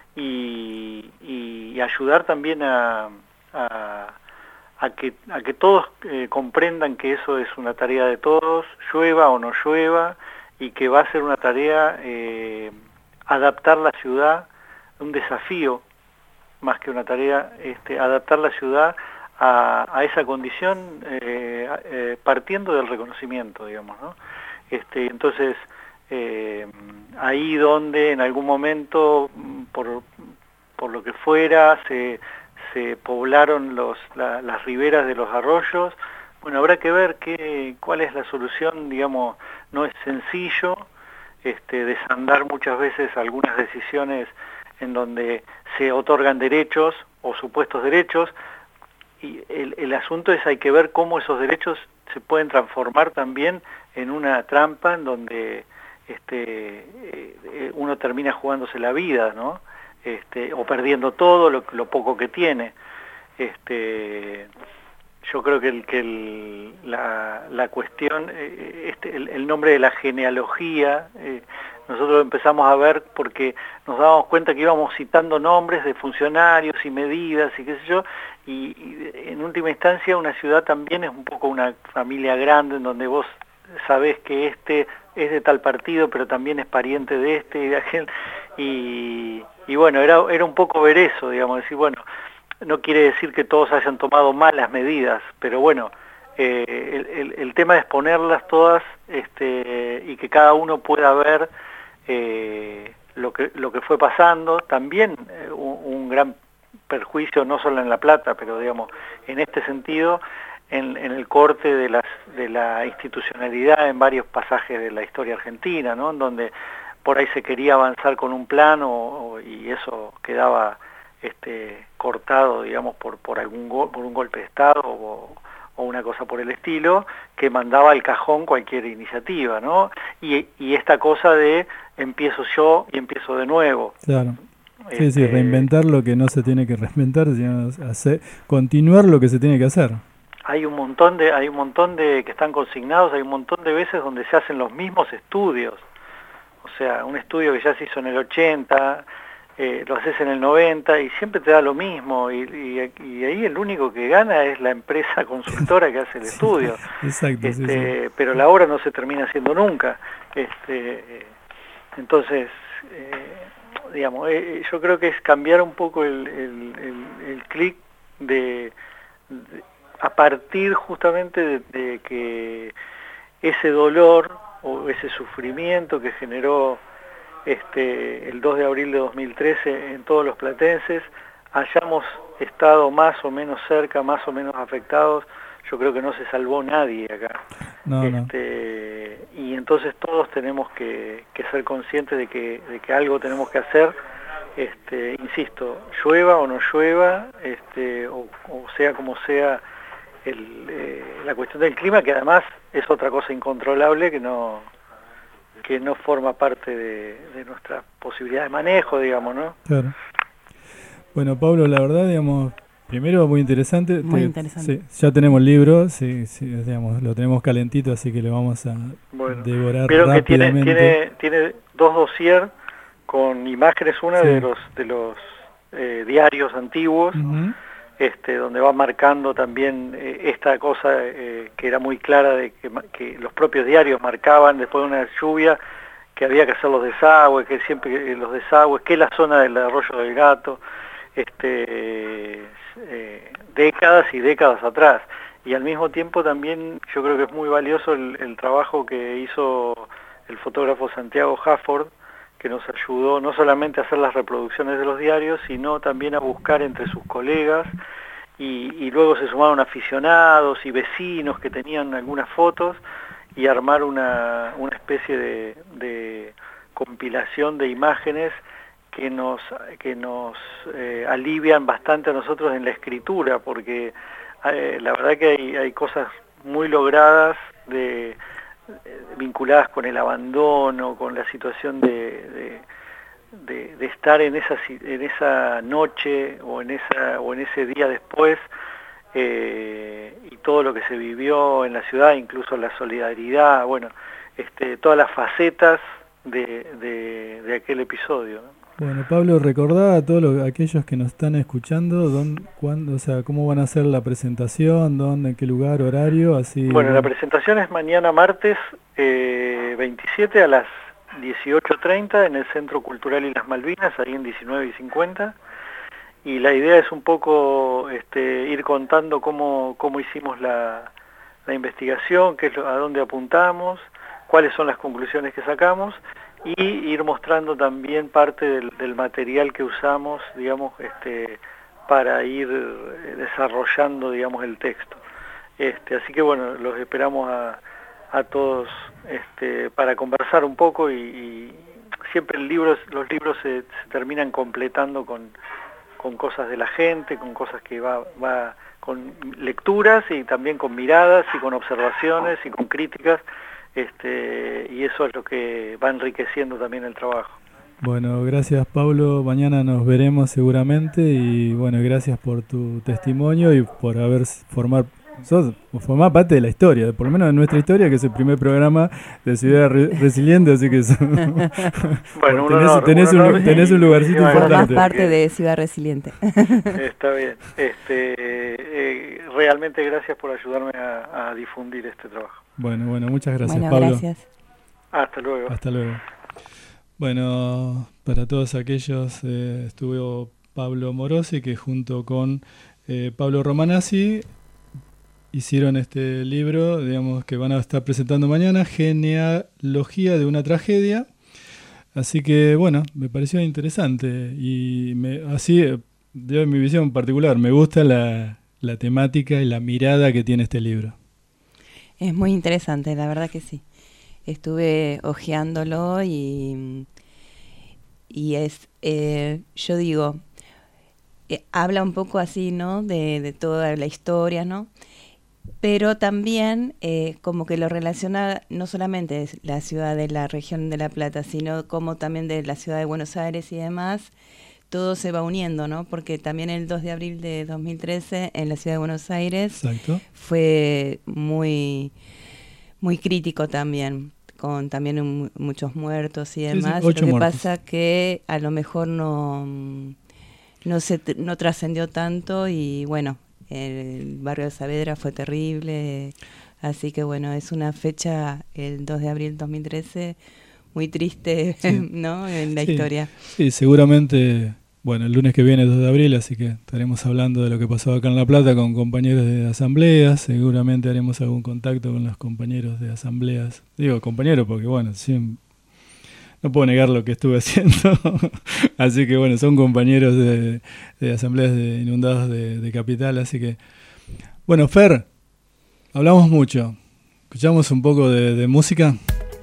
y, y, y ayudar también a, a, a que a que todos eh, comprendan que eso es una tarea de todos, llueva o no llueva, y que va a ser una tarea eh, adaptar la ciudad, un desafío más que una tarea, este, adaptar la ciudad a, a esa condición eh, eh, partiendo del reconocimiento, digamos, ¿no? Este, entonces, eh, ahí donde en algún momento, por, por lo que fuera, se, se poblaron los, la, las riberas de los arroyos, bueno, habrá que ver qué, cuál es la solución, digamos, no es sencillo, este, desandar muchas veces algunas decisiones en donde se otorgan derechos o supuestos derechos, y el, el asunto es hay que ver cómo esos derechos se pueden transformar también en una trampa en donde este, eh, uno termina jugándose la vida, ¿no? Este, o perdiendo todo lo, lo poco que tiene. Este, yo creo que, el, que el, la, la cuestión, eh, este, el, el nombre de la genealogía, eh, nosotros empezamos a ver porque nos dábamos cuenta que íbamos citando nombres de funcionarios y medidas y qué sé yo, y, y en última instancia una ciudad también es un poco una familia grande en donde vos sabés que este es de tal partido, pero también es pariente de este y de aquel, y, y bueno, era, era un poco ver eso, digamos, decir, bueno, no quiere decir que todos hayan tomado malas medidas, pero bueno, eh, el, el, el tema es ponerlas todas este, y que cada uno pueda ver eh, lo que lo que fue pasando. También eh, un, un gran perjuicio, no solo en La Plata, pero digamos, en este sentido, en, en el corte de, las, de la institucionalidad en varios pasajes de la historia argentina, ¿no? En donde por ahí se quería avanzar con un plan o, o, y eso quedaba este, cortado, digamos, por, por, algún go por un golpe de Estado o, o una cosa por el estilo, que mandaba al cajón cualquier iniciativa, ¿no? Y, y esta cosa de empiezo yo y empiezo de nuevo. Claro. Sí, este, sí, reinventar lo que no se tiene que reinventar, sino hacer, continuar lo que se tiene que hacer. Hay un montón de, hay un montón de que están consignados, hay un montón de veces donde se hacen los mismos estudios. O sea, un estudio que ya se hizo en el ochenta, eh, lo haces en el noventa y siempre te da lo mismo, y, y, y ahí el único que gana es la empresa consultora que hace el estudio. Sí, exacto, este, sí, sí. Pero la obra no se termina haciendo nunca. Este, entonces, eh, digamos, eh, yo creo que es cambiar un poco el, el, el, el clic de, de, a partir justamente de, de que ese dolor o ese sufrimiento que generó este, el dos de abril de dos mil trece en todos los platenses, hayamos estado más o menos cerca, más o menos afectados. Yo creo que no se salvó nadie acá. No, este, no. Y entonces todos tenemos que, que ser conscientes de que, de que algo tenemos que hacer. Este, insisto, llueva o no llueva, este, o, o sea como sea el, eh, la cuestión del clima, que además es otra cosa incontrolable que no que no forma parte de, de nuestra posibilidad de manejo, digamos, ¿no? Claro. Bueno, Pablo, la verdad, digamos, primero muy interesante. Muy Te, interesante. Sí, ya tenemos el libro, sí, sí, digamos, lo tenemos calentito, así que le vamos a bueno, devorar pero rápidamente. Que tiene, tiene, tiene dos dossier con imágenes, una sí. de los de los eh, diarios antiguos, uh-huh. este, donde va marcando también eh, esta cosa eh, que era muy clara de que, que los propios diarios marcaban después de una lluvia que había que hacer los desagües, que siempre los desagües, que la zona del Arroyo del Gato, este, eh, décadas y décadas atrás. Y al mismo tiempo también yo creo que es muy valioso el, el trabajo que hizo el fotógrafo Santiago Hafford, que nos ayudó no solamente a hacer las reproducciones de los diarios, sino también a buscar entre sus colegas, y, y luego se sumaron aficionados y vecinos que tenían algunas fotos, y armar una, una especie de, de compilación de imágenes que nos, que nos eh, alivian bastante a nosotros en la escritura, porque eh, la verdad que hay, hay cosas muy logradas de, de, vinculadas con el abandono, con la situación de, de, de, de estar en esa, en esa noche o en, esa, o en ese día después, eh, y todo lo que se vivió en la ciudad, incluso la solidaridad, bueno, este, todas las facetas de, de, de aquel episodio, ¿no? Bueno, Pablo, recordá a todos los, aquellos que nos están escuchando, dónde, cuándo, o sea, cómo van a hacer la presentación, dónde, en qué lugar, horario, así. Bueno, la presentación es mañana martes eh, veintisiete a las dieciocho treinta en el Centro Cultural y las Malvinas, ahí en diecinueve y cincuenta. Y la idea es un poco este, ir contando cómo, cómo hicimos la, la investigación, qué es lo, a dónde apuntamos, cuáles son las conclusiones que sacamos, y ir mostrando también parte del, del material que usamos, digamos, este, para ir desarrollando, digamos, el texto. Este, así que bueno, los esperamos a, a todos este, para conversar un poco, y, y siempre el libro, los libros se, se terminan completando con, con cosas de la gente, con cosas que va, va con lecturas y también con miradas y con observaciones y con críticas. Este, y eso es lo que va enriqueciendo también el trabajo. Bueno, gracias Pablo, mañana nos veremos seguramente, y bueno, gracias por tu testimonio y por haber formar, sos, formar parte de la historia, por lo menos de nuestra historia, que es el primer programa de Ciudad Re Resiliente, así que eso, bueno, un tenés, honor, tenés, un, honor un, tenés un lugarcito y, importante. Formás parte de Ciudad Resiliente. Está bien, este, eh, realmente gracias por ayudarme a, a difundir este trabajo. Bueno, bueno, muchas gracias, bueno, Pablo. Gracias. Hasta luego. Hasta luego. Bueno, para todos aquellos, eh, estuvo Pablo Morosi, que junto con eh, Pablo Romanazzi hicieron este libro, digamos, que van a estar presentando mañana, Genealogía de una tragedia. Así que, bueno, me pareció interesante, y me, así, de mi visión particular, me gusta la, la temática y la mirada que tiene este libro. Es muy interesante, la verdad que sí. Estuve hojeándolo y, y es, eh, yo digo, eh, habla un poco así, ¿no? De, de toda la historia, ¿no? Pero también eh, como que lo relaciona no solamente la ciudad de la región de La Plata, sino como también de la ciudad de Buenos Aires y demás. Todo se va uniendo, ¿no? Porque también el dos de abril de dos mil trece en la ciudad de Buenos Aires Exacto. fue muy, muy crítico también, con también un, muchos muertos y demás. Sí, sí, ocho lo que muertos. pasa que a lo mejor no, no, se, no trascendió tanto, y bueno, el barrio de Saavedra fue terrible. Así que bueno, es una fecha, el dos de abril de dos mil trece, muy triste, sí. ¿no? En la sí. historia. Sí, seguramente bueno, el lunes que viene, dos de abril, así que estaremos hablando de lo que pasó acá en La Plata con compañeros de asambleas. Seguramente haremos algún contacto con los compañeros de asambleas. Digo compañeros porque, bueno, sí, no puedo negar lo que estuve haciendo. Así que, bueno, son compañeros de, de asambleas de inundados de, de Capital. Así que, bueno, Fer, hablamos mucho. ¿Escuchamos un poco de, de música?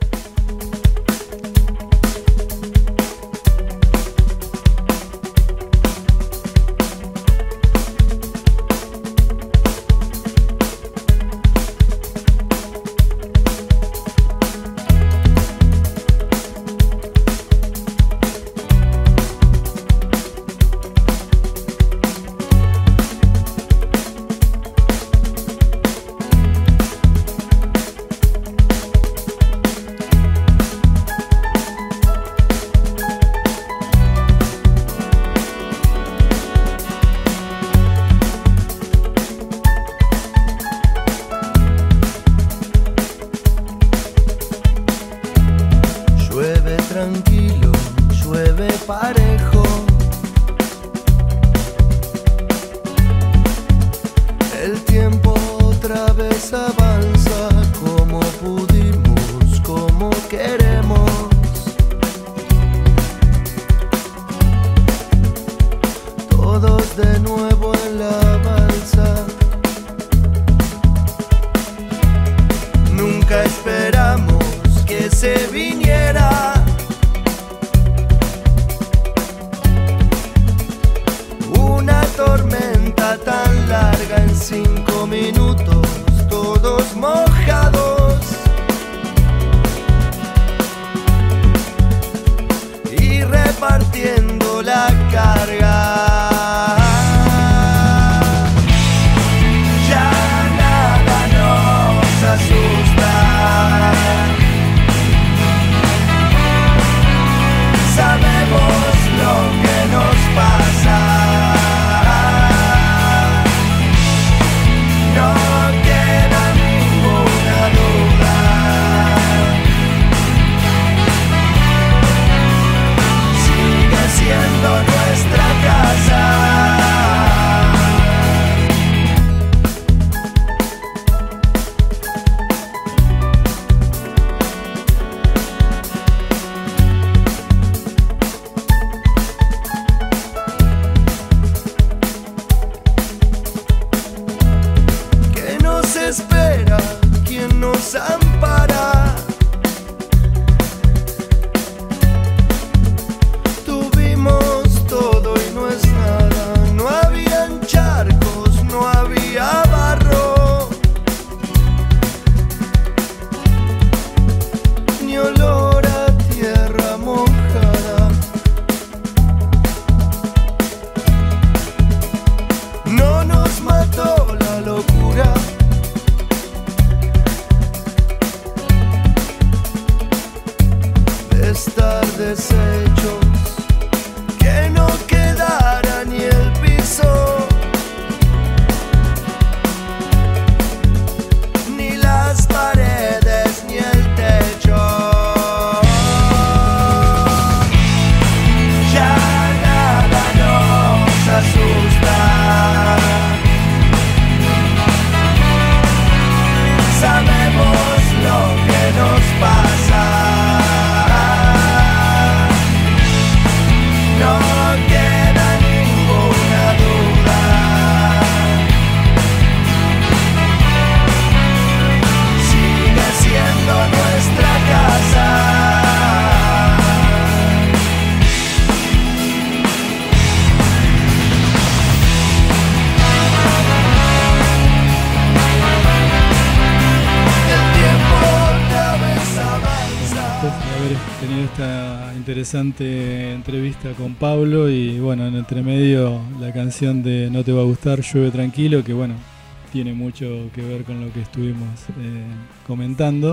Interesante entrevista con Pablo y bueno, en entremedio la canción de No te va a gustar, Llueve tranquilo, que bueno, tiene mucho que ver con lo que estuvimos eh, comentando.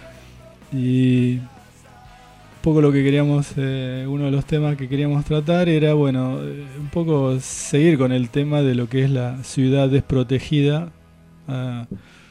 Y un poco lo que queríamos, eh, uno de los temas que queríamos tratar era, bueno, eh, un poco seguir con el tema de lo que es la ciudad desprotegida. Ah,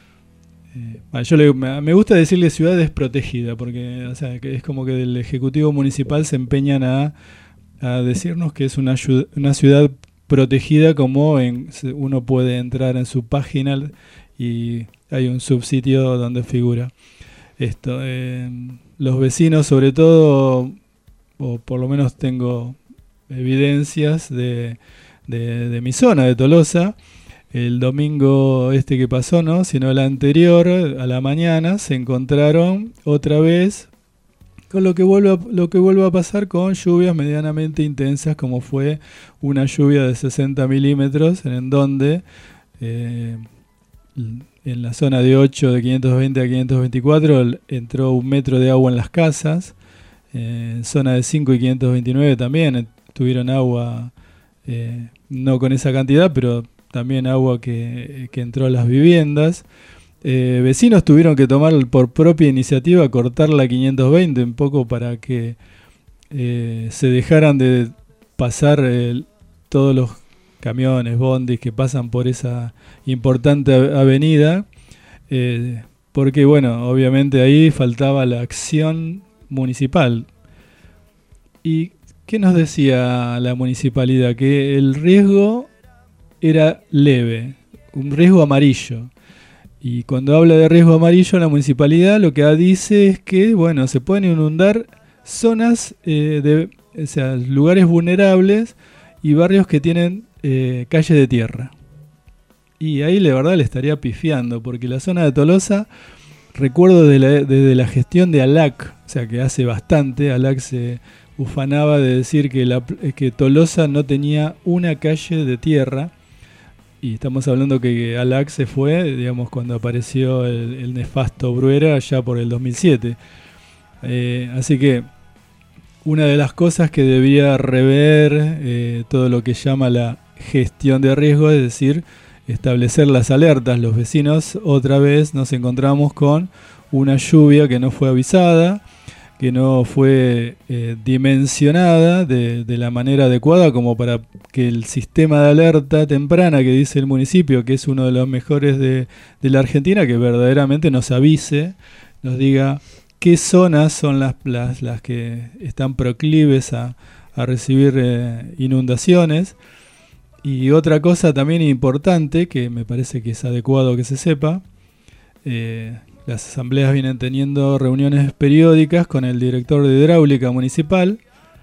Eh, yo le, me gusta decirle ciudad desprotegida porque, o sea, que es como que del Ejecutivo Municipal se empeñan a a decirnos que es una, una ciudad protegida, como en, uno puede entrar en su página y hay un subsitio donde figura esto. Eh, los vecinos, sobre todo, o por lo menos tengo evidencias de, de, de mi zona, de Tolosa, el domingo este que pasó, no, sino el anterior, a la mañana, se encontraron otra vez con lo que vuelve a, lo que vuelve a pasar con lluvias medianamente intensas, como fue una lluvia de sesenta milímetros, en donde eh, en la zona de ocho, de quinientos veinte a quinientos veinticuatro, entró un metro de agua en las casas. Eh, en zona de cinco y quinientos veintinueve también tuvieron agua, eh, no con esa cantidad, pero también agua que, que entró a las viviendas. Eh, vecinos tuvieron que tomar por propia iniciativa cortar la quinientos veinte un poco para que eh, se dejaran de pasar eh, todos los camiones, bondis que pasan por esa importante avenida, eh, porque bueno, obviamente ahí faltaba la acción municipal. ¿Y qué nos decía la municipalidad? Que el riesgo era leve, un riesgo amarillo. Y cuando habla de riesgo amarillo, la municipalidad lo que dice es que, bueno, se pueden inundar zonas, eh, de, o sea, lugares vulnerables y barrios que tienen eh, calles de tierra. Y ahí la verdad le estaría pifiando, porque la zona de Tolosa, recuerdo desde la, desde la gestión de ALAC, o sea que hace bastante, ALAC se ufanaba de decir que, la, que Tolosa no tenía una calle de tierra. Y estamos hablando que ALAC se fue, digamos, cuando apareció el, el nefasto Bruera, ya por el dos mil siete. Eh, así que una de las cosas que debería rever eh, todo lo que llama la gestión de riesgo, es decir, establecer las alertas. Los vecinos otra vez nos encontramos con una lluvia que no fue avisada, que no fue eh, dimensionada de, de la manera adecuada como para que el sistema de alerta temprana que dice el municipio, que es uno de los mejores de, de la Argentina, que verdaderamente nos avise, nos diga qué zonas son las, las, las que están proclives a, a recibir eh, inundaciones. Y otra cosa también importante, que me parece que es adecuado que se sepa, eh, las asambleas vienen teniendo reuniones periódicas con el director de hidráulica municipal,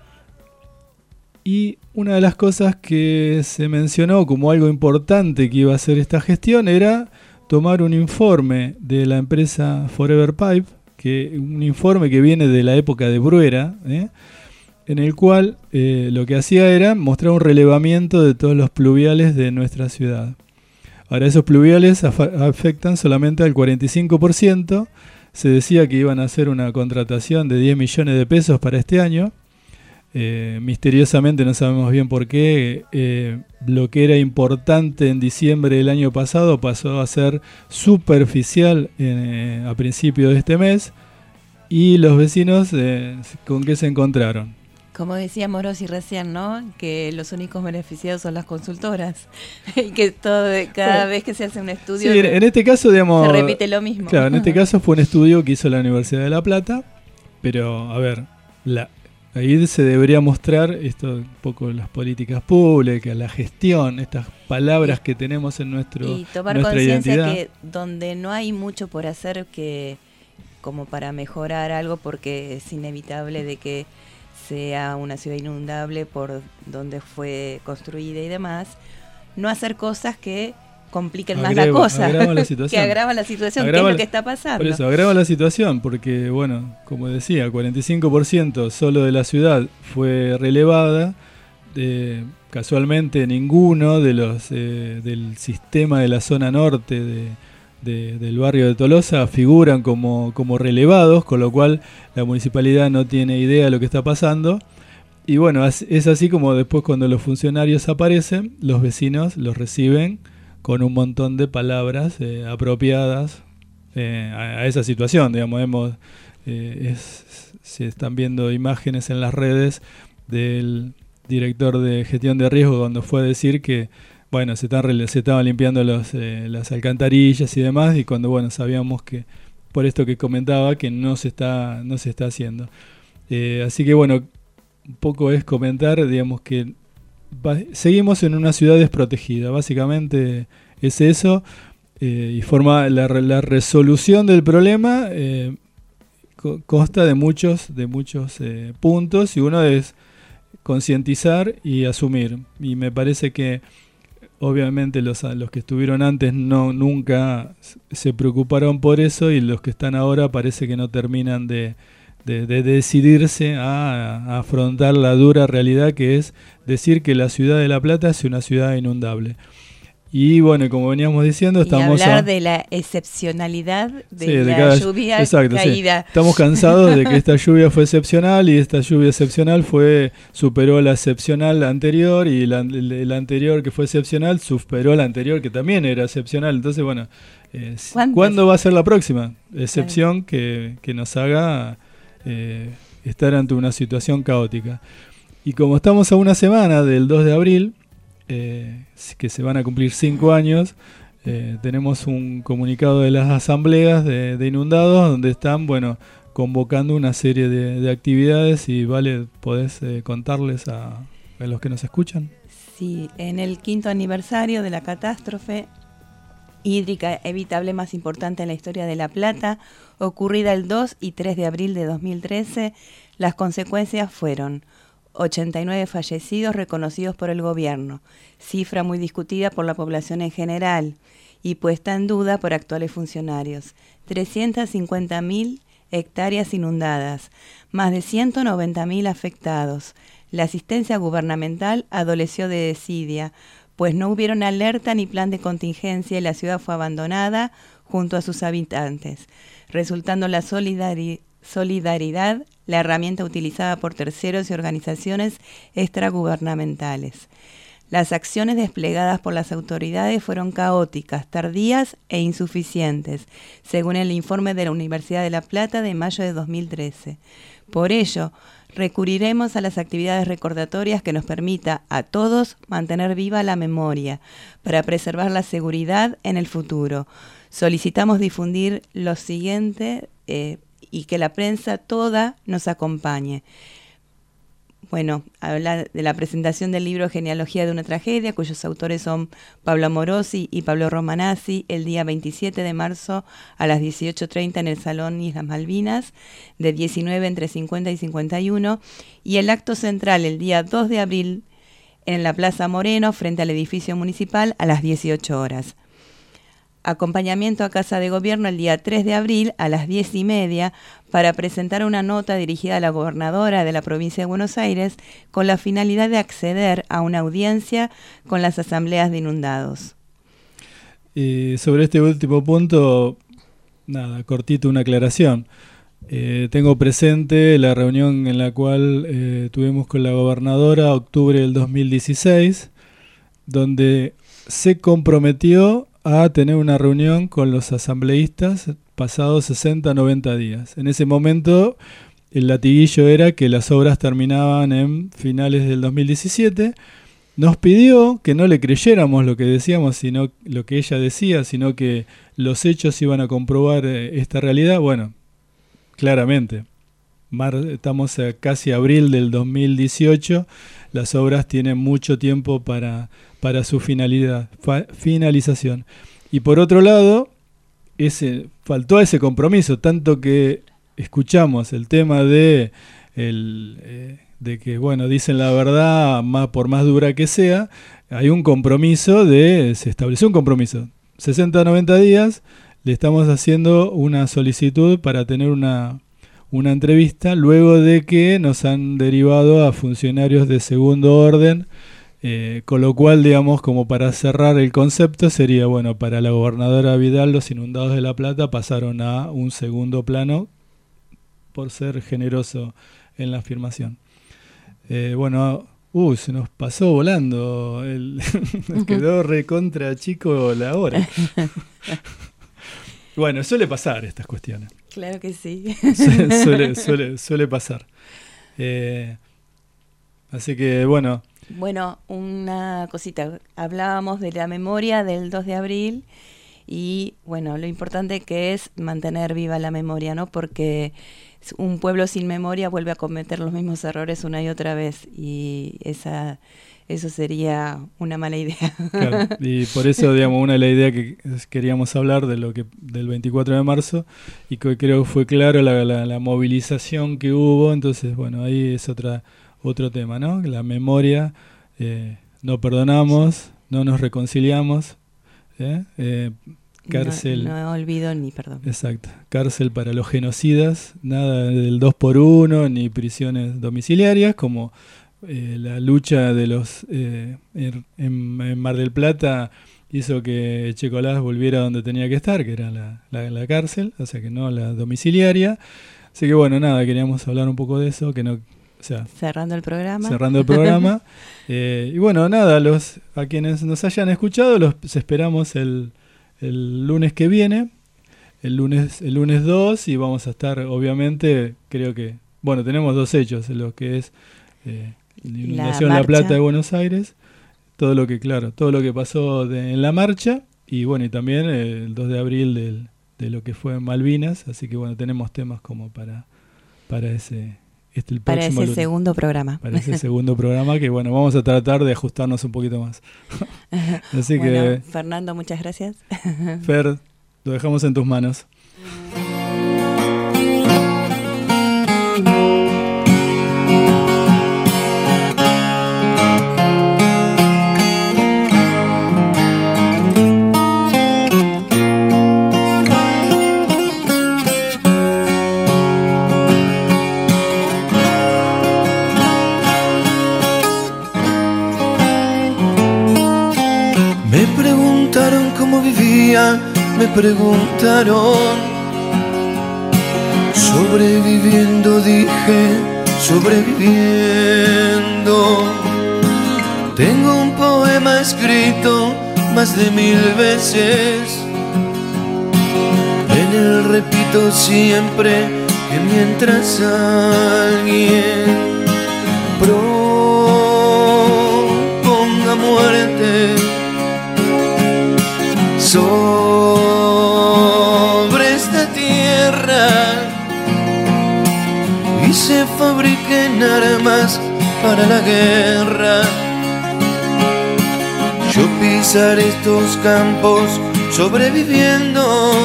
y una de las cosas que se mencionó como algo importante que iba a hacer esta gestión era tomar un informe de la empresa Forever Pipe, que, un informe que viene de la época de Bruera, ¿eh? en el cual eh, lo que hacía era mostrar un relevamiento de todos los pluviales de nuestra ciudad. Ahora, esos pluviales afectan solamente al cuarenta y cinco por ciento. Se decía que iban a hacer una contratación de diez millones de pesos para este año. Eh, misteriosamente, no sabemos bien por qué, eh, lo que era importante en diciembre del año pasado pasó a ser superficial eh, a principios de este mes. Y los vecinos, eh, ¿con qué se encontraron? Como decía Morosi recién, ¿no? Que los únicos beneficiados son las consultoras. Y que todo, cada bueno, vez que se hace un estudio, sí, en este caso, digamos, se repite lo mismo. Claro, en este caso fue un estudio que hizo la Universidad de La Plata. Pero, a ver, la, ahí se debería mostrar esto, un poco las políticas públicas, la gestión, estas palabras que tenemos en nuestro y tomar conciencia que donde no hay mucho por hacer que como para mejorar algo, porque es inevitable de que sea una ciudad inundable por donde fue construida y demás, no hacer cosas que compliquen Agreva, más la cosa, agrava la situación. que agravan la situación, agrava, que es lo que está pasando. Por eso, agrava la situación, porque, bueno, como decía, cuarenta y cinco por ciento solo de la ciudad fue relevada, eh, casualmente ninguno de los eh, del sistema de la zona norte de De, del barrio de Tolosa figuran como, como relevados, con lo cual la municipalidad no tiene idea de lo que está pasando. Y bueno, es así como después, cuando los funcionarios aparecen, los vecinos los reciben con un montón de palabras eh, apropiadas eh, a, a esa situación. Digamos, hemos, eh, es, se están viendo imágenes en las redes del director de gestión de riesgo cuando fue a decir que bueno, se, están, se estaban limpiando los, eh, las alcantarillas y demás, y cuando bueno sabíamos que, por esto que comentaba, que no se está, no se está haciendo. Eh, así que bueno, un poco es comentar, digamos, que va, seguimos en una ciudad desprotegida, básicamente es eso, eh, y forma la, la resolución del problema eh, co- consta de muchos, de muchos eh, puntos, y uno es concientizar y asumir, y me parece que obviamente los, los que estuvieron antes no nunca se preocuparon por eso, y los que están ahora parece que no terminan de, de, de decidirse a, a afrontar la dura realidad que es decir que la ciudad de La Plata es una ciudad inundable. Y bueno, como veníamos diciendo, estamos y hablar a, de la excepcionalidad de, sí, de la cada, lluvia exacto, caída. Sí. Estamos cansados de que esta lluvia fue excepcional, y esta lluvia excepcional fue superó la excepcional anterior, y la, la anterior que fue excepcional superó la anterior que también era excepcional. Entonces, bueno, eh, ¿cuándo va a ser la próxima excepción que, que nos haga eh, estar ante una situación caótica? Y como estamos a una semana del dos de abril, Eh, que se van a cumplir cinco años, eh, tenemos un comunicado de las asambleas de, de inundados donde están, bueno, convocando una serie de, de actividades, y Vale, ¿podés eh, contarles a, a los que nos escuchan? Sí, en el quinto aniversario de la catástrofe hídrica evitable más importante en la historia de La Plata, ocurrida el dos y tres de abril de dos mil trece, las consecuencias fueron ochenta y nueve fallecidos reconocidos por el gobierno, cifra muy discutida por la población en general y puesta en duda por actuales funcionarios. trescientas cincuenta mil hectáreas inundadas, más de ciento noventa mil afectados. La asistencia gubernamental adoleció de desidia, pues no hubieron alerta ni plan de contingencia y la ciudad fue abandonada junto a sus habitantes, resultando la solidari- solidaridad la herramienta utilizada por terceros y organizaciones extragubernamentales. Las acciones desplegadas por las autoridades fueron caóticas, tardías e insuficientes, según el informe de la Universidad de La Plata de mayo de dos mil trece. Por ello, recurriremos a las actividades recordatorias que nos permita a todos mantener viva la memoria para preservar la seguridad en el futuro. Solicitamos difundir lo siguiente eh, y que la prensa toda nos acompañe. Bueno, habla de la presentación del libro Genealogía de una tragedia, cuyos autores son Pablo Amorosi y Pablo Romanazzi, el día veintisiete de marzo a las dieciocho treinta en el Salón Islas Malvinas, de diecinueve entre cincuenta y cincuenta y uno, y el acto central el día dos de abril en la Plaza Moreno, frente al edificio municipal, a las dieciocho horas. Acompañamiento a Casa de Gobierno el día tres de abril a las diez y media para presentar una nota dirigida a la gobernadora de la provincia de Buenos Aires con la finalidad de acceder a una audiencia con las asambleas de inundados. Y sobre este último punto, nada, cortito una aclaración. Eh, tengo presente la reunión en la cual eh, tuvimos con la gobernadora octubre del dos mil dieciséis, donde se comprometió a tener una reunión con los asambleístas pasados sesenta a noventa días. En ese momento el latiguillo era que las obras terminaban en finales del dos mil diecisiete. Nos pidió que no le creyéramos lo que decíamos, sino lo que ella decía, sino que los hechos iban a comprobar eh, esta realidad. Bueno, claramente, mar, estamos a casi abril del dos mil dieciocho, las obras tienen mucho tiempo para, para su finalidad, fa, finalización. Y por otro lado, ese, faltó ese compromiso, tanto que escuchamos el tema de, el, eh, de que, bueno, dicen la verdad, más, por más dura que sea, hay un compromiso de, se estableció un compromiso, sesenta a noventa días, le estamos haciendo una solicitud para tener una... una entrevista, luego de que nos han derivado a funcionarios de segundo orden, eh, con lo cual, digamos, como para cerrar el concepto, sería, bueno, para la gobernadora Vidal los inundados de La Plata pasaron a un segundo plano, por ser generoso en la afirmación. Eh, bueno, uh, se nos pasó volando, el nos quedó recontra chico la hora. Bueno, suele pasar estas cuestiones. Claro que sí. Su- suele, suele, suele pasar. Eh, así que, bueno. Bueno, una cosita. Hablábamos de la memoria del dos de abril y bueno, lo importante que es mantener viva la memoria, ¿no? Porque un pueblo sin memoria vuelve a cometer los mismos errores una y otra vez, y esa eso sería una mala idea. Claro, y por eso, digamos, una de las ideas que queríamos hablar de lo que del veinticuatro de marzo, y que creo que fue claro la, la, la movilización que hubo. Entonces, bueno, ahí es otra otro tema, ¿no? La memoria, eh, no perdonamos, no nos reconciliamos, ¿eh? Eh, cárcel. No, no olvido ni perdón. Exacto. Cárcel para los genocidas, nada del dos por uno, ni prisiones domiciliarias, como eh, la lucha de los eh, en, en Mar del Plata hizo que Echecolás volviera donde tenía que estar, que era la, la, la cárcel, o sea que no la domiciliaria. Así que bueno, nada, queríamos hablar un poco de eso, que no... O sea, cerrando el programa. Cerrando el programa. eh, y bueno, nada, los a quienes nos hayan escuchado, los esperamos el, el lunes que viene, el lunes el lunes dos, y vamos a estar, obviamente, creo que, bueno, tenemos dos hechos, lo que es eh, la inundación de La Plata de Buenos Aires, todo lo que, claro, todo lo que pasó de, en la marcha, y bueno, y también eh, el dos de abril del, de lo que fue Malvinas, así que bueno, tenemos temas como para, para ese... Este, el para ese lunes. segundo programa. Para ese segundo programa que, bueno, vamos a tratar de ajustarnos un poquito más. Así bueno, que... Fernando, muchas gracias. Fer, lo dejamos en tus manos. Me preguntaron, sobreviviendo, dije, sobreviviendo. Tengo un poema escrito más de mil veces. En él repito siempre que mientras alguien proponga muerte sobre esta tierra y se fabriquen armas para la guerra, yo pisaré estos campos sobreviviendo,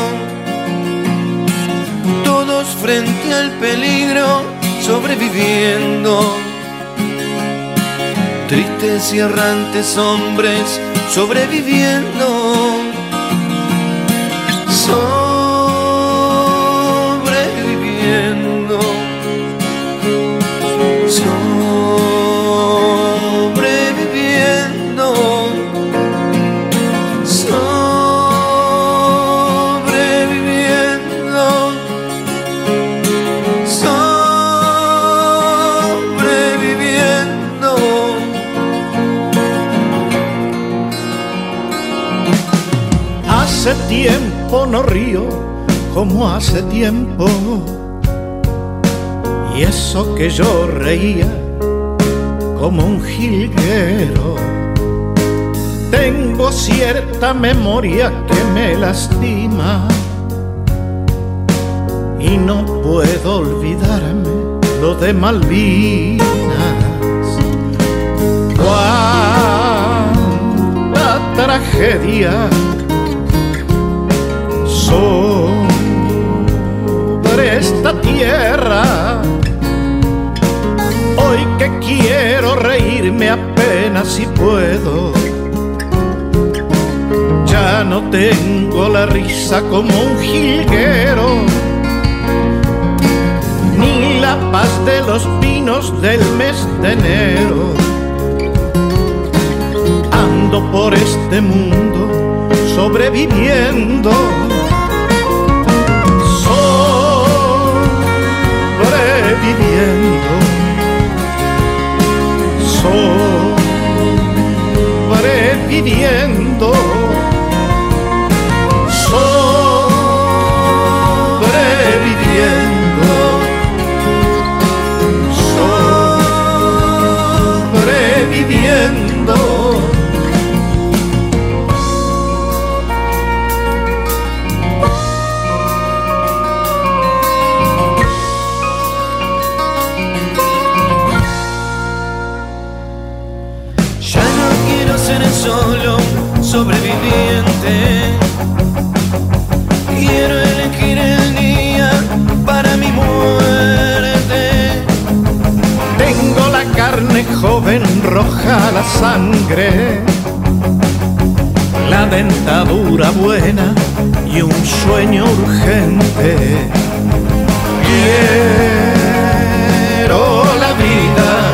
todos frente al peligro sobreviviendo, tristes y errantes hombres sobreviviendo. Sobreviviendo, sobreviviendo, sobreviviendo, sobreviviendo. Hace tiempo no río como hace tiempo, y eso que yo reía como un jilguero. Tengo cierta memoria que me lastima y no puedo olvidarme lo de Malvinas. Cuánta tragedia sobre esta tierra, hoy que quiero reírme apenas si puedo, ya no tengo la risa como un jilguero, ni la paz de los pinos del mes de enero. Ando por este mundo sobreviviendo, sobreviviendo, sobreviviendo, sobreviviendo, sobreviviendo. roja la sangre, la dentadura buena y un sueño urgente. Quiero la vida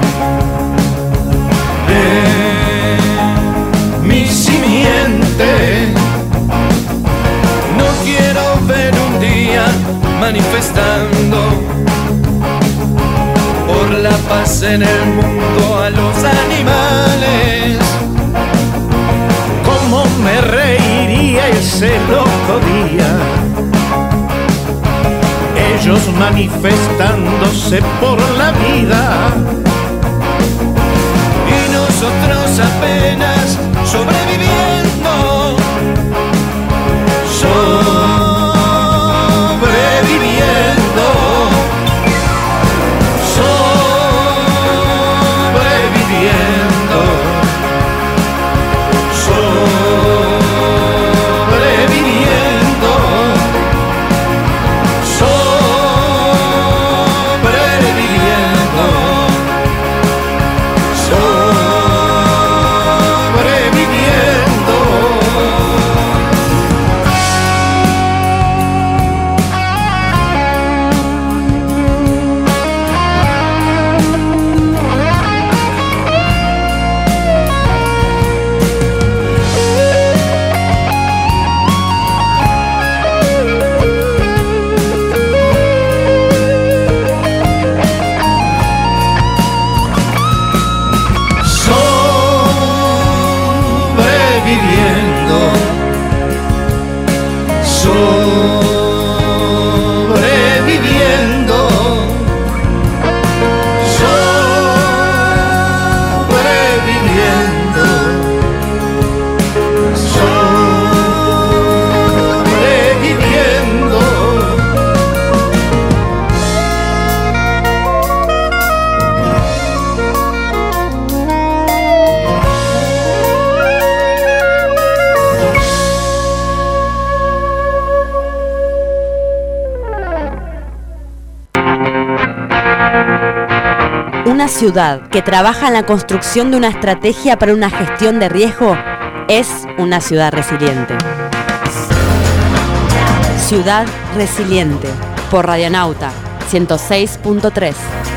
de mi simiente. No quiero ver un día manifestando por la paz en el mundo a los animales. Cómo me reiría ese loco día, ellos manifestándose por la vida y nosotros apenas sobreviviendo, sobreviviendo, sobreviviendo, sobreviviendo, sobreviviendo, sobreviviendo. Sobreviviendo, sobreviviendo, sobreviviendo. Una ciudad que trabaja en la construcción de una estrategia para una gestión de riesgo es una ciudad resiliente. Ciudad Resiliente, por Radionauta ciento seis punto tres.